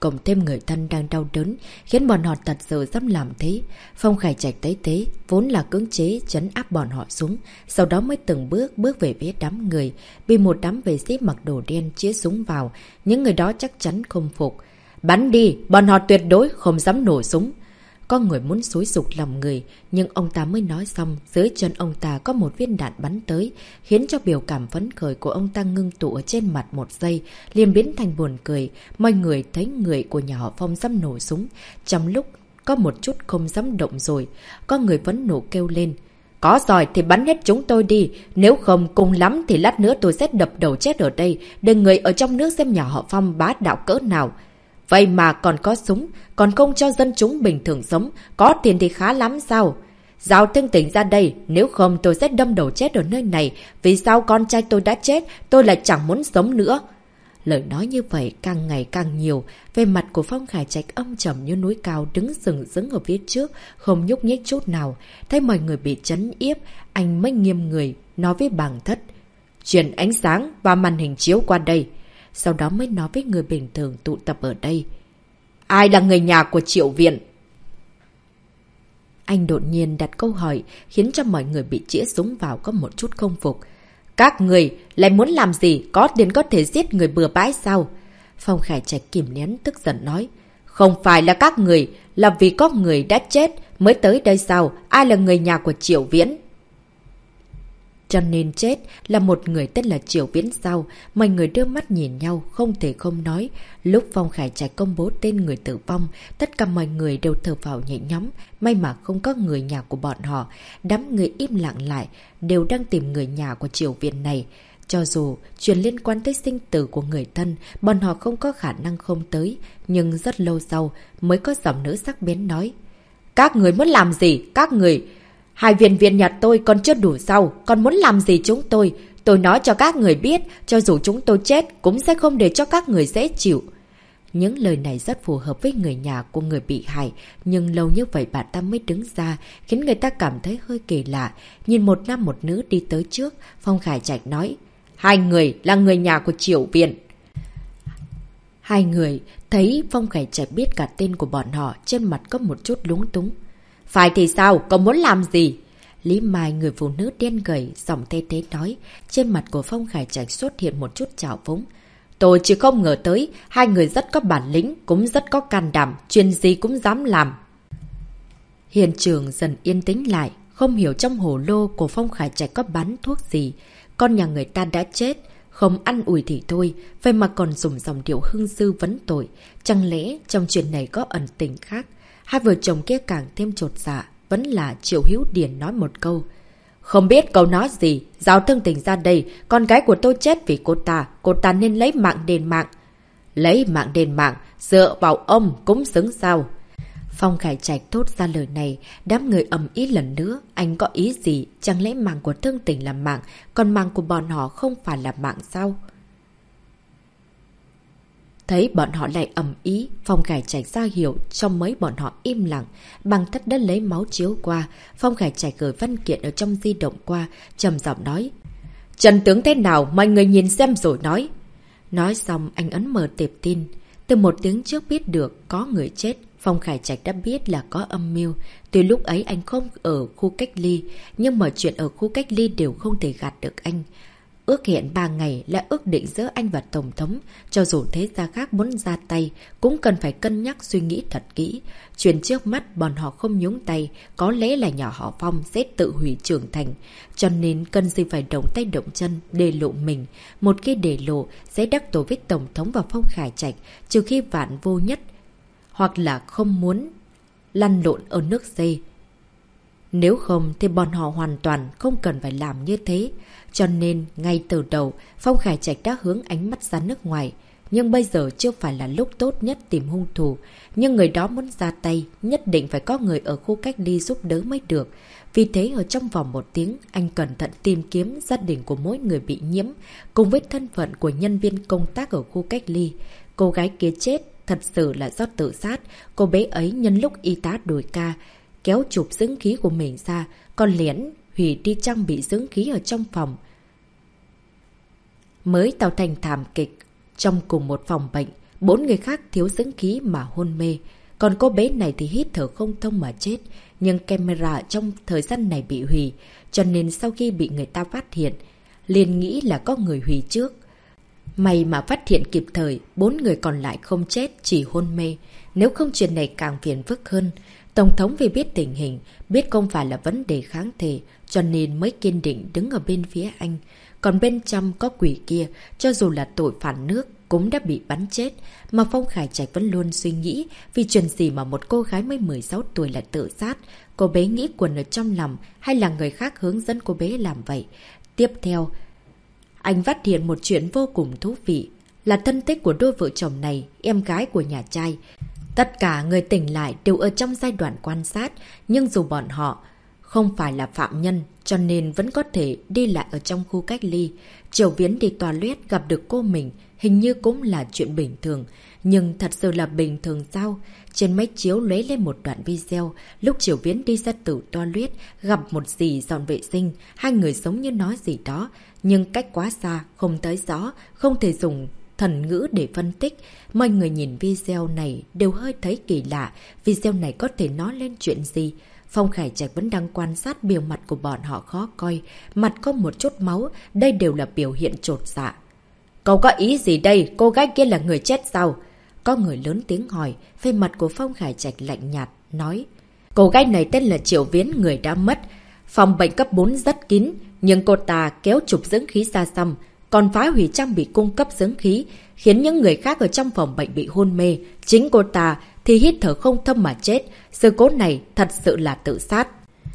cộng thêm người thân đang đau đớn, khiến bọn họ thật sự dám làm thế. Phong Khải Trạch thấy thế, vốn là cưỡng chế trấn áp bọn họ xuống, sau đó mới từng bước về phía đám người. Bị một đám vệ sĩ mặc đồ đen chĩa súng vào, những người đó chắc chắn không phục. Bắn đi, bọn họ tuyệt đối không dám nổ súng. Có người muốn xúi giục lòng người, nhưng ông ta mới nói xong, dưới chân ông ta có một viên đạn bắn tới, khiến cho biểu cảm phấn khởi của ông ta ngưng tụ ở trên mặt một giây, liền biến thành buồn cười. Mọi người thấy người của nhà họ Phong dám nổ súng, trong lúc có một chút không dám động rồi. Có người vẫn nổ kêu lên. Có giỏi thì bắn hết chúng tôi đi, nếu không cùng lắm thì lát nữa tôi sẽ đập đầu chết ở đây, để người ở trong nước xem nhà họ Phong bá đạo cỡ nào. Vậy mà còn có súng, còn không cho dân chúng bình thường sống, có tiền thì khá lắm sao? Giao Thương Tỉnh ra đây, nếu không tôi sẽ đâm đầu chết ở nơi này, vì sao con trai tôi đã chết, tôi lại chẳng muốn sống nữa. Lời nói như vậy càng ngày càng nhiều, về mặt của Phong Khải Trạch âm trầm như núi cao đứng sừng sững ở phía trước, không nhúc nhích chút nào. Thấy mọi người bị trấn yếp, anh mới nghiêm người, nói với Bàng Thất. Chuyển ánh sáng và màn hình chiếu qua đây. Sau đó mới nói với người bình thường tụ tập ở đây. Ai là người nhà của Triệu Viện? Anh đột nhiên đặt câu hỏi, khiến cho mọi người bị chĩa súng vào có một chút không phục. Các người lại muốn làm gì? Có tiền có thể giết người bừa bãi sao? Phong Khải Trạch kìm nén tức giận nói. Không phải là các người, là vì có người đã chết mới tới đây sao? Ai là người nhà của Triệu Viễn? Cho nên chết là một người tên là Triệu Viễn sao? Mọi người đưa mắt nhìn nhau, không thể không nói. Lúc Phong Khải Trạch công bố tên người tử vong, tất cả mọi người đều thở phào nhẹ nhõm. May mà không có người nhà của bọn họ. Đám người im lặng lại, đều đang tìm người nhà của Triệu Viễn này. Cho dù chuyện liên quan tới sinh tử của người thân, bọn họ không có khả năng không tới. Nhưng rất lâu sau mới có giọng nữ sắc bén nói. Các người muốn làm gì? Các người... Hai viên viên nhặt tôi còn chưa đủ sao, còn muốn làm gì chúng tôi? Tôi nói cho các người biết, cho dù chúng tôi chết, cũng sẽ không để cho các người dễ chịu. Những lời này rất phù hợp với người nhà của người bị hại, nhưng lâu như vậy bà ta mới đứng ra, khiến người ta cảm thấy hơi kỳ lạ. Nhìn một nam một nữ đi tới trước, Phong Khải Trạch nói, hai người là người nhà của Triệu Viện. Hai người thấy Phong Khải Trạch biết cả tên của bọn họ, trên mặt có một chút lúng túng. Phải thì sao? Cậu muốn làm gì? Lý Mai, người phụ nữ đen gầy, giọng tê tê nói. Trên mặt của Phong Khải Trạch xuất hiện một chút trào phúng. Tôi chỉ không ngờ tới, hai người rất có bản lĩnh, cũng rất có can đảm, chuyện gì cũng dám làm. Hiện trường dần yên tĩnh lại, không hiểu trong hồ lô của Phong Khải Trạch có bán thuốc gì. Con nhà người ta đã chết, không ăn ủi thì thôi, vậy mà còn dùng dòng điệu hưng sư vấn tội. Chẳng lẽ trong chuyện này có ẩn tình khác? Hai vợ chồng kia càng thêm chột dạ, vẫn là Triệu Hữu Điền nói một câu. Không biết cậu nói gì, Giao Thương Tỉnh ra đây, con gái của tôi chết vì cô ta nên lấy mạng đền mạng. Lấy mạng đền mạng, dựa vào ông cũng xứng sao? Phong Khải Trạch thốt ra lời này, đám người ầm ý lần nữa, anh có ý gì, chẳng lẽ mạng của Thương Tỉnh là mạng, còn mạng của bọn họ không phải là mạng sao? Thấy bọn họ lại ầm ý, Phong Khải Trạch ra hiệu cho mấy bọn họ im lặng. Bàng Thất đã lấy máu chiếu qua. Phong Khải Trạch gửi văn kiện ở trong di động qua, trầm giọng nói. Trần tướng thế nào, mọi người nhìn xem rồi nói. Nói xong anh ấn mở tệp tin. Từ một tiếng trước biết được có người chết, Phong Khải Trạch đã biết là có âm mưu. Tuy lúc ấy anh không ở khu cách ly, nhưng mọi chuyện ở khu cách ly đều không thể gạt được anh. Ước hẹn 3 ngày là ước định giữa anh và Tổng thống. Cho dù thế gia khác muốn ra tay, cũng cần phải cân nhắc suy nghĩ thật kỹ. Chuyện trước mắt bọn họ không nhúng tay, có lẽ là nhà họ Phong sẽ tự hủy trưởng thành. Cho nên cần gì phải động tay động chân, để lộ mình. Một khi để lộ, sẽ đắc tội với Tổng thống và Phong Khải Trạch, trừ khi vạn vô nhất. Hoặc là không muốn lăn lộn ở nước dây. Nếu không thì bọn họ hoàn toàn không cần phải làm như thế. Cho nên, ngay từ đầu, Phong Khải Trạch đã hướng ánh mắt ra nước ngoài. Nhưng bây giờ chưa phải là lúc tốt nhất tìm hung thủ. Nhưng người đó muốn ra tay, nhất định phải có người ở khu cách ly giúp đỡ mới được. Vì thế, ở trong vòng 1 tiếng, anh cẩn thận tìm kiếm gia đình của mỗi người bị nhiễm, cùng với thân phận của nhân viên công tác ở khu cách ly. Cô gái kia chết thật sự là do tự sát. Cô bé ấy nhân lúc y tá đổi ca, kéo chụp dưỡng khí của mình ra, còn liễn hủy đi trang bị dưỡng khí ở trong phòng. Mới tạo thành thảm kịch trong cùng một phòng bệnh, 4 người khác thiếu dưỡng khí mà hôn mê. Còn cô bé này thì hít thở không thông mà chết. Nhưng camera trong thời gian này bị hủy, cho nên sau khi bị người ta phát hiện, liền nghĩ là có người hủy trước. May mà phát hiện kịp thời, 4 người còn lại không chết, chỉ hôn mê. Nếu không chuyện này càng phiền phức hơn. Tổng thống vì biết tình hình, biết không phải là vấn đề kháng thể, cho nên mới kiên định đứng ở bên phía anh. Còn bên trong có quỷ kia, cho dù là tội phản nước, cũng đã bị bắn chết. Mà Phong Khải Trạch vẫn luôn suy nghĩ, vì chuyện gì mà một cô gái mới 16 tuổi lại tự sát. Cô bé nghĩ quẩn ở trong lòng, hay là người khác hướng dẫn cô bé làm vậy. Tiếp theo, anh phát hiện một chuyện vô cùng thú vị, là thân tích của đôi vợ chồng này, em gái của nhà trai. Tất cả người tỉnh lại đều ở trong giai đoạn quan sát, nhưng dù bọn họ không phải là phạm nhân, cho nên vẫn có thể đi lại ở trong khu cách ly. Triều Viễn đi toilet gặp được cô mình, hình như cũng là chuyện bình thường. Nhưng thật sự là bình thường sao? Trên máy chiếu lóe lên một đoạn video, lúc Triều Viễn đi ra từ toilet, gặp một dì dọn vệ sinh, hai người giống như nói gì đó, nhưng cách quá xa, không tới rõ, không thể dùng thần ngữ để phân tích. Mọi người nhìn video này đều hơi thấy kỳ lạ, video này có thể nói lên chuyện gì? Phong Khải Trạch vẫn đang quan sát biểu mặt của bọn họ khó coi, mặt có một chút máu, đây đều là biểu hiện chột dạ. Cậu có ý gì đây? Cô gái kia là người chết sao? Có người lớn tiếng hỏi, về mặt của Phong Khải Trạch lạnh nhạt, nói. Cô gái này tên là Triệu Viễn, người đã mất. Phòng bệnh cấp 4 rất kín, nhưng cô ta kéo trục dưỡng khí ra xăm, còn phá hủy trang bị cung cấp dưỡng khí, khiến những người khác ở trong phòng bệnh bị hôn mê. Chính cô ta thì hít thở không thông mà chết. Sự cố này thật sự là tự sát.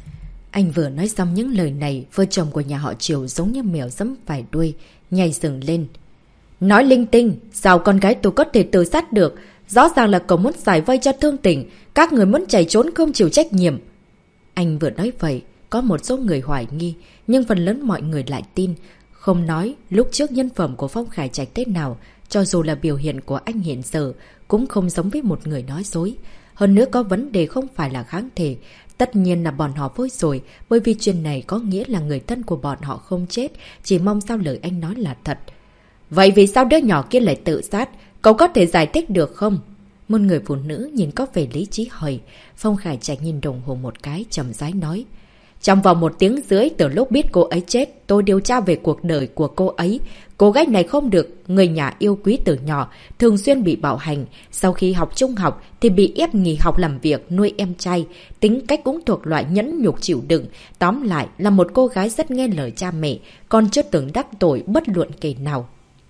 Anh vừa nói xong những lời này, vợ chồng của nhà họ Triều giống như mèo giẫm phải đuôi, nhảy dựng lên. Nói linh tinh, sao con gái tôi có thể tự sát được? Rõ ràng là cậu muốn giải vây cho thương tình, các người muốn chạy trốn không chịu trách nhiệm. Anh vừa nói vậy, có một số người hoài nghi, nhưng phần lớn mọi người lại tin. Không nói lúc trước nhân phẩm của Phong Khải Trạch thế nào, cho dù là biểu hiện của anh hiện giờ, cũng không giống với một người nói dối. Hơn nữa có vấn đề không phải là kháng thể. Tất nhiên là bọn họ vui rồi, bởi vì chuyện này có nghĩa là người thân của bọn họ không chết, chỉ mong sao lời anh nói là thật. Vậy vì sao đứa nhỏ kia lại tự sát? Cậu có thể giải thích được không? Một người phụ nữ nhìn có vẻ lý trí hỏi. Phong Khải Trạch nhìn đồng hồ một cái, chậm rãi nói. Trong vòng 1 tiếng rưỡi từ lúc biết cô ấy chết, tôi điều tra về cuộc đời của cô ấy. Cô gái này không được người nhà yêu quý từ nhỏ, thường xuyên bị bạo hành. Sau khi học trung học thì bị ép nghỉ học làm việc nuôi em trai. Tính cách cũng thuộc loại nhẫn nhục chịu đựng. Tóm lại là một cô gái rất nghe lời cha mẹ, còn chưa từng đắc tội bất luận kẻ nào.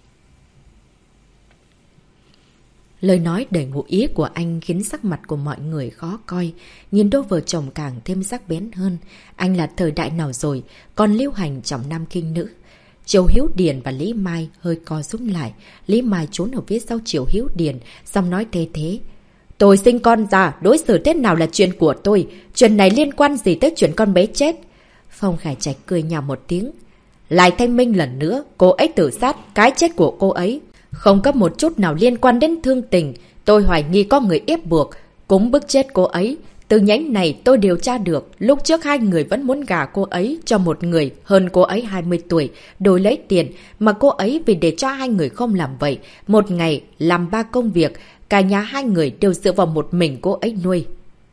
Lời nói đầy ngụ ý của anh khiến sắc mặt của mọi người khó coi, nhìn đôi vợ chồng càng thêm sắc bén hơn. Anh là thời đại nào rồi, còn lưu hành trọng nam khinh nữ. Triệu Hiếu Điền và Lý Mai hơi co rúm lại. Lý Mai trốn ở phía sau Triệu Hiếu Điền, xong nói thế thế. Tôi sinh con ra, đối xử thế nào là chuyện của tôi. Chuyện này liên quan gì tới chuyện con bé chết? Phong Khải Trạch cười nhạo một tiếng. Lại thanh minh lần nữa, cô ấy tự sát, cái chết của cô ấy không có một chút nào liên quan đến thương tình. Tôi hoài nghi có người ép buộc, cũng bức chết cô ấy. Từ nhánh này tôi điều tra được, lúc trước 2 người vẫn muốn gả cô ấy cho một người hơn cô ấy 20 tuổi, đổi lấy tiền, mà cô ấy vì để cho 2 người không làm vậy, một ngày làm 3 công việc, cả nhà 2 người đều dựa vào một mình cô ấy nuôi.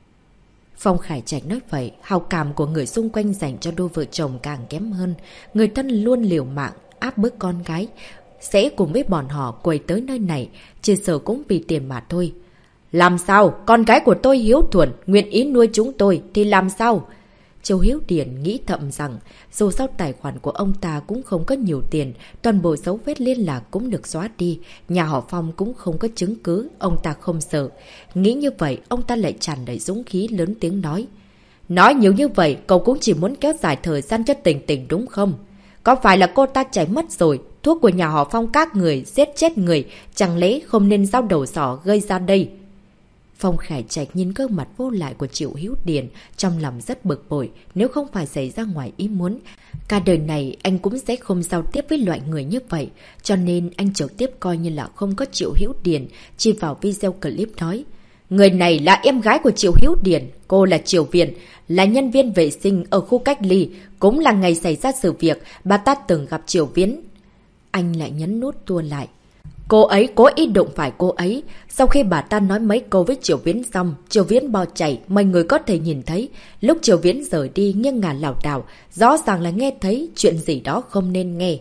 Phong Khải Trạch nói vậy, hào cảm của người xung quanh dành cho đôi vợ chồng càng kém hơn. Người thân luôn liều mạng, áp bức con gái, sẽ cùng với bọn họ quay tới nơi này, chỉ sợ cũng vì tiền mà thôi. Làm sao? Con gái của tôi hiếu thuận, nguyện ý nuôi chúng tôi, thì làm sao? Châu Hiếu Điền nghĩ thầm rằng, dù sao tài khoản của ông ta cũng không có nhiều tiền, toàn bộ dấu vết liên lạc cũng được xóa đi, nhà họ Phong cũng không có chứng cứ, ông ta không sợ. Nghĩ như vậy, ông ta lại tràn đầy dũng khí lớn tiếng nói. Nói nhiều như vậy, cậu cũng chỉ muốn kéo dài thời gian cho Tình Tình đúng không? Có phải là cô ta chạy mất rồi? Thuốc của nhà họ Phong các người giết chết người, chẳng lẽ không nên giao đầu sỏ gây ra đây? Phong Khải Trạch nhìn gương mặt vô lại của Triệu Hiếu Điền, trong lòng rất bực bội. Nếu không phải xảy ra ngoài ý muốn, cả đời này anh cũng sẽ không giao tiếp với loại người như vậy. Cho nên anh trực tiếp coi như là không có Triệu Hiếu Điền, chỉ vào video clip nói. Người này là em gái của Triệu Hiếu Điền, cô là Triệu Viễn, là nhân viên vệ sinh ở khu cách ly, cũng là ngày xảy ra sự việc, bà ta từng gặp Triệu Viễn. Anh lại nhấn nút tua lại. Cô ấy cố ý đụng phải cô ấy. Sau khi bà ta nói mấy câu với Triều Viễn xong, Triều Viễn bỏ chạy, mọi người có thể nhìn thấy. Lúc Triều Viễn rời đi nghiêng ngả lảo đảo, rõ ràng là nghe thấy chuyện gì đó không nên nghe.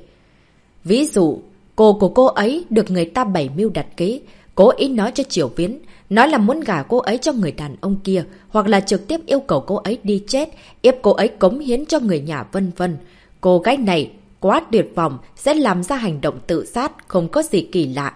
Ví dụ, cô của cô ấy được người ta bày mưu đặt kế, cố ý nói cho Triều Viễn, nói là muốn gả cô ấy cho người đàn ông kia, hoặc là trực tiếp yêu cầu cô ấy đi chết, ép cô ấy cống hiến cho người nhà vân vân. Cô gái này quá tuyệt vọng, sẽ làm ra hành động tự sát, không có gì kỳ lạ.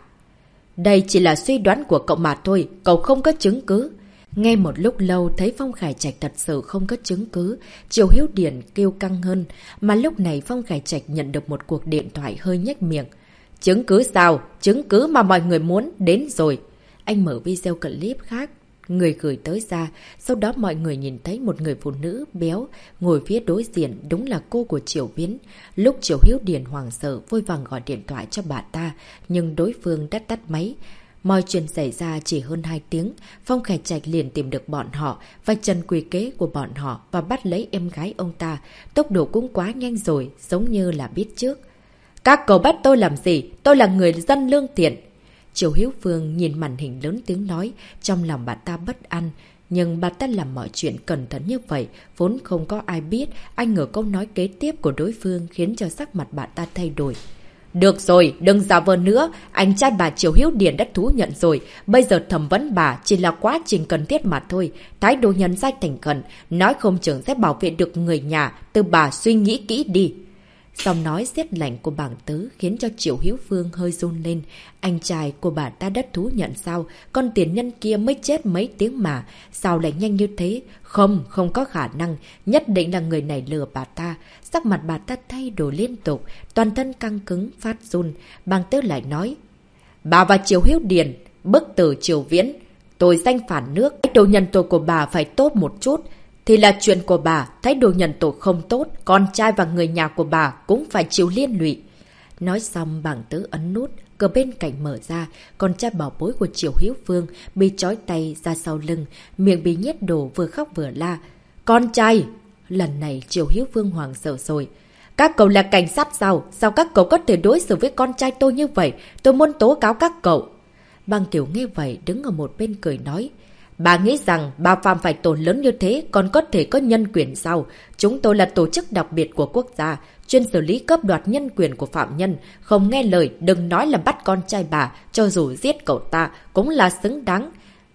Đây chỉ là suy đoán của cậu mà thôi, cậu không có chứng cứ. Nghe một lúc lâu thấy Phong Khải Trạch thật sự không có chứng cứ, Triều Hiếu Điền kêu căng hơn, mà lúc này Phong Khải Trạch nhận được một cuộc điện thoại hơi nhếch miệng. Chứng cứ sao? Chứng cứ mà mọi người muốn, đến rồi. Anh mở video clip khác, người gửi tới ra, sau đó mọi người nhìn thấy một người phụ nữ béo ngồi phía đối diện, đúng là cô của Triều Viễn. Lúc Triều Hiếu Điền hoảng sợ vội vàng gọi điện thoại cho bà ta, nhưng đối phương đã tắt máy. Mọi chuyện xảy ra chỉ hơn 2 tiếng, Phong Khải Trạch liền tìm được bọn họ, vạch trần quy kế của bọn họ và bắt lấy em gái ông ta. Tốc độ cũng quá nhanh rồi, giống như là biết trước. Các cậu bắt tôi làm gì? Tôi là người dân lương thiện. Triều Hiếu Phương nhìn màn hình lớn tiếng nói, trong lòng bà ta bất an. Nhưng bà ta làm mọi chuyện cẩn thận như vậy, vốn không có ai biết. Anh ngờ câu nói kế tiếp của đối phương khiến cho sắc mặt bà ta thay đổi. Được rồi, đừng giả vờ nữa. Anh trai bà Triều Hiếu Điền đã thú nhận rồi. Bây giờ thẩm vấn bà chỉ là quá trình cần thiết mà thôi. Thái độ nhân danh thành khẩn, nói không chừng sẽ bảo vệ được người nhà. Từ bà suy nghĩ kỹ đi. Giọng nói rét lạnh của bảng tứ khiến cho Triều Hiếu Phương hơi run lên. Anh trai của bà ta đã thú nhận sao? Con tiền nhân kia mới chết mấy tiếng mà. Sao lại nhanh như thế? Không, không có khả năng. Nhất định là người này lừa bà ta. Sắc mặt bà ta thay đổi liên tục. Toàn thân căng cứng, phát run. Bảng tứ lại nói. Bà và Triều Hiếu Điền, bức tử Triều Viễn. Tôi danh phản nước. Thái độ nhận tội của bà phải tốt một chút. Thì là chuyện của bà, thái độ nhận tội không tốt, con trai và người nhà của bà cũng phải chịu liên lụy. Nói xong bảng tứ ấn nút, cửa bên cạnh mở ra, con trai bảo bối của Triều Hiếu Phương bị trói tay ra sau lưng, miệng bị nhét đồ vừa khóc vừa la. Con trai! Lần này Triều Hiếu Phương hoảng sợ rồi. Các cậu là cảnh sát sao? Sao các cậu có thể đối xử với con trai tôi như vậy? Tôi muốn tố cáo các cậu. Băng Tiểu nghe vậy đứng ở một bên cười nói. Bà nghĩ rằng bà phạm phải tội lớn như thế còn có thể có nhân quyền sao? Chúng tôi là tổ chức đặc biệt của quốc gia, chuyên xử lý cướp đoạt nhân quyền của phạm nhân. Không nghe lời, đừng nói là bắt con trai bà, cho dù giết cậu ta cũng là xứng đáng.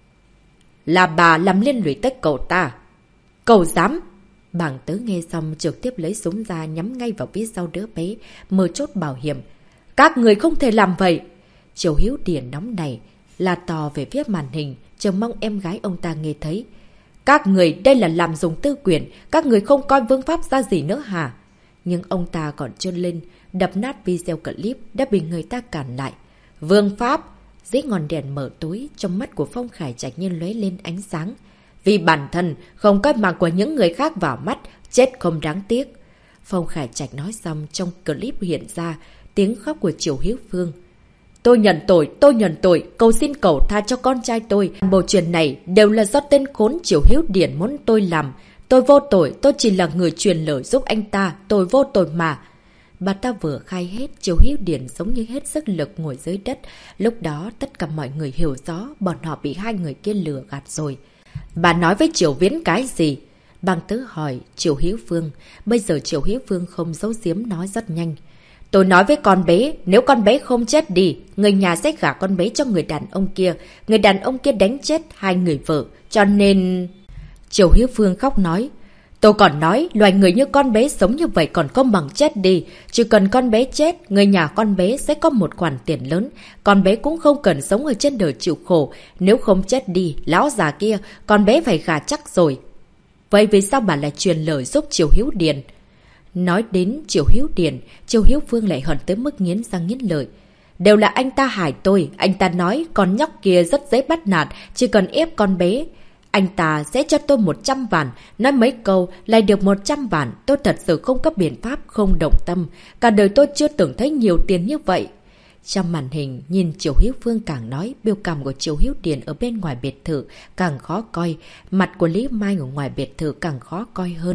Là bà làm liên lụy tới cậu ta. Cậu dám! Bảng tứ nghe xong trực tiếp lấy súng ra nhắm ngay vào phía sau đứa bé, mở chốt bảo hiểm. Các người không thể làm vậy! Triều Hiếu Điền nóng này là tò về phía màn hình, chờ mong em gái ông ta nghe thấy. Các người đây là làm dùng tư quyền, các người không coi vương pháp ra gì nữa hả? Nhưng ông ta còn chưa lên, đập nát video clip đã bị người ta cản lại. Vương pháp! Dưới ngọn đèn mở tối, trong mắt của Phong Khải Trạch như lóe lên ánh sáng. Vì bản thân, không coi mạng của những người khác vào mắt, chết không đáng tiếc. Phong Khải Trạch nói xong, trong clip hiện ra tiếng khóc của Triều Hiếu Phương. Tôi nhận tội, cầu xin cậu tha cho con trai tôi. Bộ chuyện này đều là do tên khốn Triều Hiếu Điền muốn tôi làm. Tôi vô tội, tôi chỉ là người truyền lời giúp anh ta, tôi vô tội mà. Bà ta vừa khai hết, Triều Hiếu Điền giống như hết sức lực ngồi dưới đất. Lúc đó tất cả mọi người hiểu rõ bọn họ bị hai người kia lừa gạt rồi. Bà nói với Triều Viễn cái gì? Bang Tứ hỏi Triều Hiếu Phương. Bây giờ Triều Hiếu Phương không giấu giếm nói rất nhanh. Tôi nói với con bé, nếu con bé không chết đi, người nhà sẽ gả con bé cho người đàn ông kia. Người đàn ông kia đánh chết hai người vợ, cho nên... Triều Hiếu Phương khóc nói. Tôi còn nói, loài người như con bé sống như vậy còn không bằng chết đi. Chỉ cần con bé chết, người nhà con bé sẽ có một khoản tiền lớn. Con bé cũng không cần sống ở trên đời chịu khổ. Nếu không chết đi, lão già kia, con bé phải gả chắc rồi. Vậy vì sao bà lại truyền lời giúp Triều Hiếu Điền? Nói đến Triều Hiếu Điền, Triều Hiếu Phương lại hận tới mức nghiến răng nghiến lợi. Đều là anh ta hại tôi, anh ta nói con nhóc kia rất dễ bắt nạt, chỉ cần ép con bé. Anh ta sẽ cho tôi 100 vạn, nói mấy câu lại được 100 vạn, tôi thật sự không có biện pháp, không động tâm. Cả đời tôi chưa từng thấy nhiều tiền như vậy. Trong màn hình, nhìn Triều Hiếu Phương càng nói, biểu cảm của Triều Hiếu Điền ở bên ngoài biệt thự càng khó coi, mặt của Lý Mai ở ngoài biệt thự càng khó coi hơn.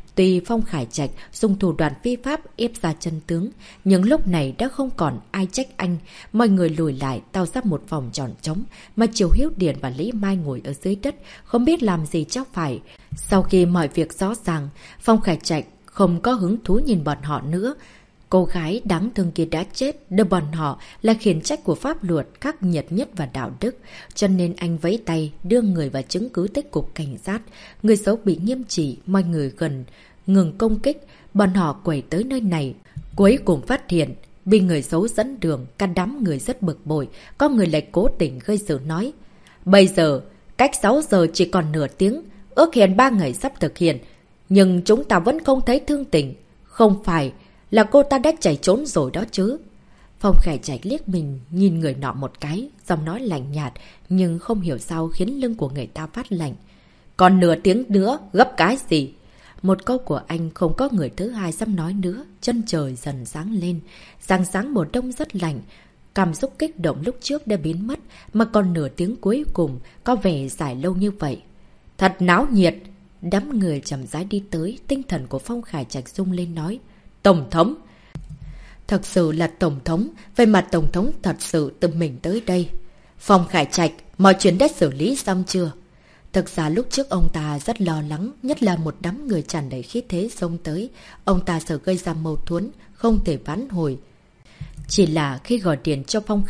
Tuy Phong Khải Trạch dùng thủ đoạn phi pháp ép ra chân tướng, nhưng lúc này đã không còn ai trách anh. Mọi người lùi lại tạo ra một vòng tròn trống, mà Triều Hiếu Điền và Lý Mai ngồi ở dưới đất, không biết làm gì cho phải. Sau khi mọi việc rõ ràng, Phong Khải Trạch không có hứng thú nhìn bọn họ nữa. Cô gái đáng thương kia đã chết, đưa bọn họ là khiển trách của pháp luật khắc nghiệt nhất và đạo đức. Cho nên anh vẫy tay, đưa người và chứng cứ tới cục cảnh sát. Người xấu bị nghiêm trị, mọi người gần ngừng công kích. Bọn họ quẩy tới nơi này. Cuối cùng phát hiện, bị người xấu dẫn đường, cả đám người rất bực bội. Có người lại cố tình gây sự nói. Bây giờ, cách 6 giờ chỉ còn nửa tiếng, ước hẹn 3 ngày sắp thực hiện. Nhưng chúng ta vẫn không thấy Thương Tình. Không phải là cô ta đã chạy trốn rồi đó chứ. Phong Khải Trạch liếc mình nhìn người nọ một cái, giọng nói lạnh nhạt, nhưng không hiểu sao khiến lưng của người ta phát lạnh. Còn nửa tiếng nữa, gấp cái gì? Một câu của anh không có người thứ hai dám nói nữa. Chân trời dần sáng lên. Sáng mùa đông rất lạnh. Cảm xúc kích động lúc trước đã biến mất, mà còn nửa tiếng cuối cùng có vẻ dài lâu như vậy. Thật náo nhiệt. Đám người chậm rãi đi tới, tinh thần của Phong Khải Trạch rung lên nói. Tổng thống! Thật sự là Tổng thống, về mặt Tổng thống thật sự tự mình tới đây. Phong Khải Trạch, mọi chuyện đã xử lý xong chưa? Thực ra lúc trước ông ta rất lo lắng, nhất là một đám người tràn đầy khí thế xông tới. Ông ta sợ gây ra mâu thuẫn, không thể vãn hồi. Chỉ là khi gọi điện cho Phong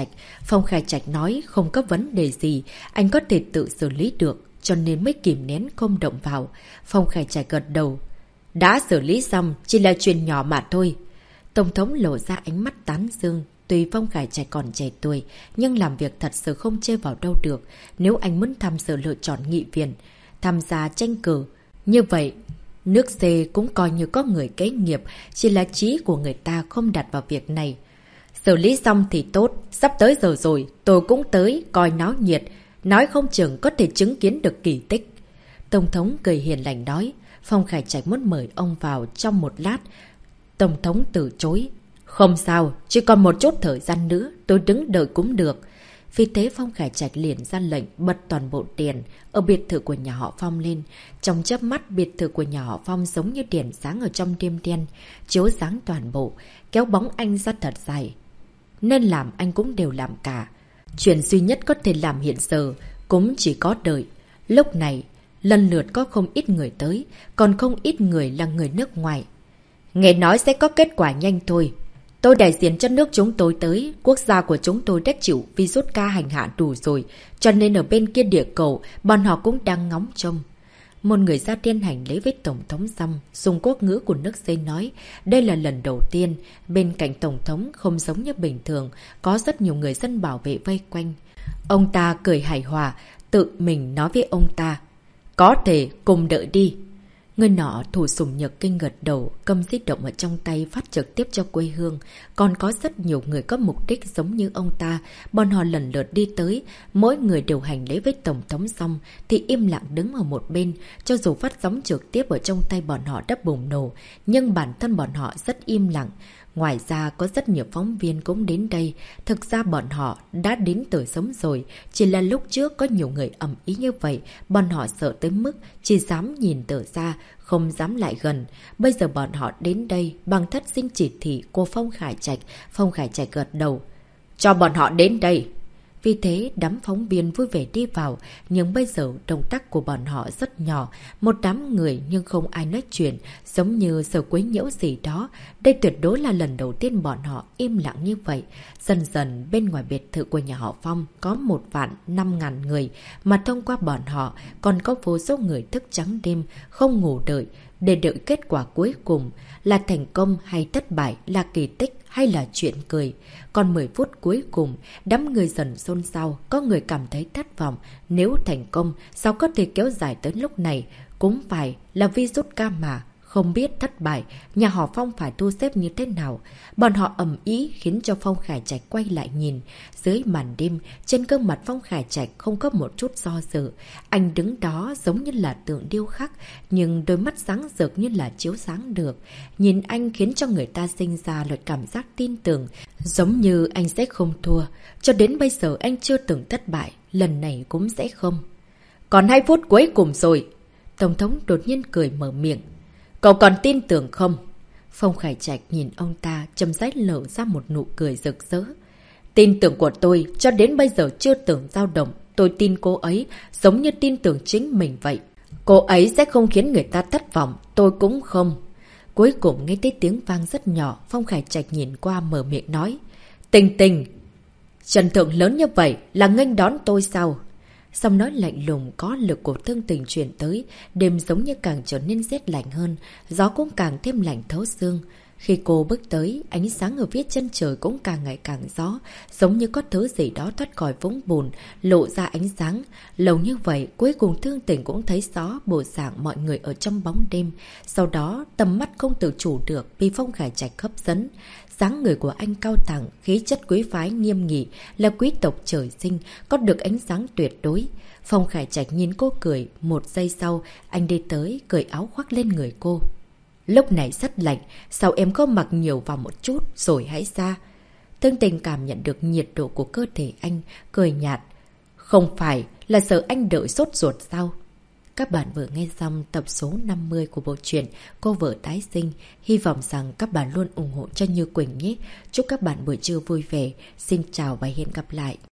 Khải Trạch nói không có vấn đề gì, anh có thể tự xử lý được, cho nên mới kìm nén không động vào. Phong Khải Trạch gật đầu. Đã xử lý xong, chỉ là chuyện nhỏ mà thôi. Tổng thống lộ ra ánh mắt tán dương. Tuy Phong Khải Trạch còn trẻ tuổi, nhưng làm việc thật sự không chê vào đâu được. Nếu anh muốn tham dự lựa chọn nghị viện, tham gia tranh cử, như vậy, nước C cũng coi như có người kế nghiệp, chỉ là trí của người ta không đặt vào việc này. Xử lý xong thì tốt, sắp tới giờ rồi, tôi cũng tới, coi náo nhiệt, nói không chừng có thể chứng kiến được kỳ tích. Tổng thống cười hiền lành nói. Phong Khải Trạch muốn mời ông vào trong một lát. Tổng thống từ chối. Không sao, chỉ còn một chút thời gian nữa, tôi đứng đợi cũng được. Vì thế Phong Khải Trạch liền ra lệnh bật toàn bộ đèn ở biệt thự của nhà họ Phong lên. Trong chớp mắt, biệt thự của nhà họ Phong giống như đèn sáng ở trong đêm đen, chiếu sáng toàn bộ, kéo bóng anh ra thật dài. Nên làm anh cũng đều làm cả. Chuyện duy nhất có thể làm hiện giờ cũng chỉ có đợi. Lúc này, lần lượt có không ít người tới, còn không ít người là người nước ngoài. Nghe nói sẽ có kết quả nhanh thôi. Tôi đại diện cho nước chúng tôi tới, quốc gia của chúng tôi đã chịu virus ca hành hạ đủ rồi, cho nên ở bên kia địa cầu, bọn họ cũng đang ngóng trông. Một người ra tiên hành lễ với Tổng thống xong, dùng quốc ngữ của nước C nói, đây là lần đầu tiên, bên cạnh Tổng thống không giống như bình thường, có rất nhiều người dân bảo vệ vây quanh. Ông ta cười hài hòa, tự mình nói với ông ta, có thể cùng đợi đi. Người nọ thủ sủng nhược kinh gật đầu, cầm di động ở trong tay phát trực tiếp cho quê hương. Còn có rất nhiều người có mục đích giống như ông ta, bọn họ lần lượt đi tới, mỗi người đều hành lễ với Tổng thống xong thì im lặng đứng ở một bên. Cho dù phát sóng trực tiếp ở trong tay bọn họ đã bùng nổ, nhưng bản thân bọn họ rất im lặng. Ngoài ra có rất nhiều phóng viên cũng đến đây. Thực ra bọn họ đã đến từ sớm rồi, chỉ là lúc trước có nhiều người ầm ý như vậy, bọn họ sợ tới mức chỉ dám nhìn từ xa, không dám lại gần. Bây giờ bọn họ đến đây bằng thất sinh chỉ thị của Phong Khải Trạch. Phong Khải Trạch gật đầu. Cho bọn họ đến đây. Vì thế đám phóng viên vui vẻ đi vào, nhưng bây giờ động tác của bọn họ rất nhỏ, một đám người nhưng không ai nói chuyện, giống như sợ quấy nhiễu gì đó. Đây tuyệt đối là lần đầu tiên bọn họ im lặng như vậy. Dần dần bên ngoài biệt thự của nhà họ Phong có 1.500.000 người, mà thông qua bọn họ còn có vô số người thức trắng đêm, không ngủ đợi, để đợi kết quả cuối cùng là thành công hay thất bại, là kỳ tích hay là chuyện cười. Còn 10 phút cuối cùng, đám người dần xôn xao, có người cảm thấy thất vọng. Nếu thành công, sao có thể kéo dài tới lúc này? Cũng phải là virus ca mà. Không biết thất bại, nhà họ Phong phải thu xếp như thế nào. Bọn họ ầm ý khiến cho Phong Khải Trạch quay lại nhìn. Dưới màn đêm, trên gương mặt Phong Khải Trạch không có một chút do dự. Anh đứng đó giống như là tượng điêu khắc, nhưng đôi mắt sáng rực như là chiếu sáng được. Nhìn anh khiến cho người ta sinh ra loại cảm giác tin tưởng, giống như anh sẽ không thua. Cho đến bây giờ anh chưa từng thất bại, lần này cũng sẽ không. Còn 2 phút cuối cùng rồi. Tổng thống đột nhiên cười mở miệng. Cậu còn tin tưởng không? Phong Khải Trạch nhìn ông ta, chậm rãi nở ra một nụ cười rực rỡ. Tin tưởng của tôi cho đến bây giờ chưa từng dao động. Tôi tin cô ấy giống như tin tưởng chính mình vậy. Cô ấy sẽ không khiến người ta thất vọng, tôi cũng không. Cuối cùng nghe thấy tiếng vang rất nhỏ, Phong Khải Trạch nhìn qua mở miệng nói. Tình tình, trần thượng lớn như vậy là nghênh đón tôi sao? Xong nói lạnh lùng có lực của Thương Tình chuyển tới, đêm giống như càng trở nên rét lạnh hơn, gió cũng càng thêm lạnh thấu xương. Khi cô bước tới, ánh sáng ở phía chân trời cũng càng ngày càng rõ, giống như có thứ gì đó thoát khỏi vũng bùn, lộ ra ánh sáng. Lâu như vậy, cuối cùng Thương Tình cũng thấy rõ bộ dạng mọi người ở trong bóng đêm. Sau đó, tầm mắt không tự chủ được vì Phong Khải Trạch hấp dẫn. Dáng người của anh cao thẳng, khí chất quý phái nghiêm nghị, là quý tộc trời sinh, có được ánh sáng tuyệt đối. Phong Khải Trạch nhìn cô cười, một giây sau, anh đi tới, cởi áo khoác lên người cô. Lúc này rất lạnh, sao em không mặc nhiều vào một chút rồi hãy ra. Thương Tình cảm nhận được nhiệt độ của cơ thể anh, cười nhạt. Không phải là sợ anh đợi sốt ruột sao? Các bạn vừa nghe xong tập số 50 của bộ truyện Cô Vợ Tái Sinh. Hy vọng rằng các bạn luôn ủng hộ cho Như Quỳnh nhé. Chúc các bạn buổi trưa vui vẻ. Xin chào và hẹn gặp lại.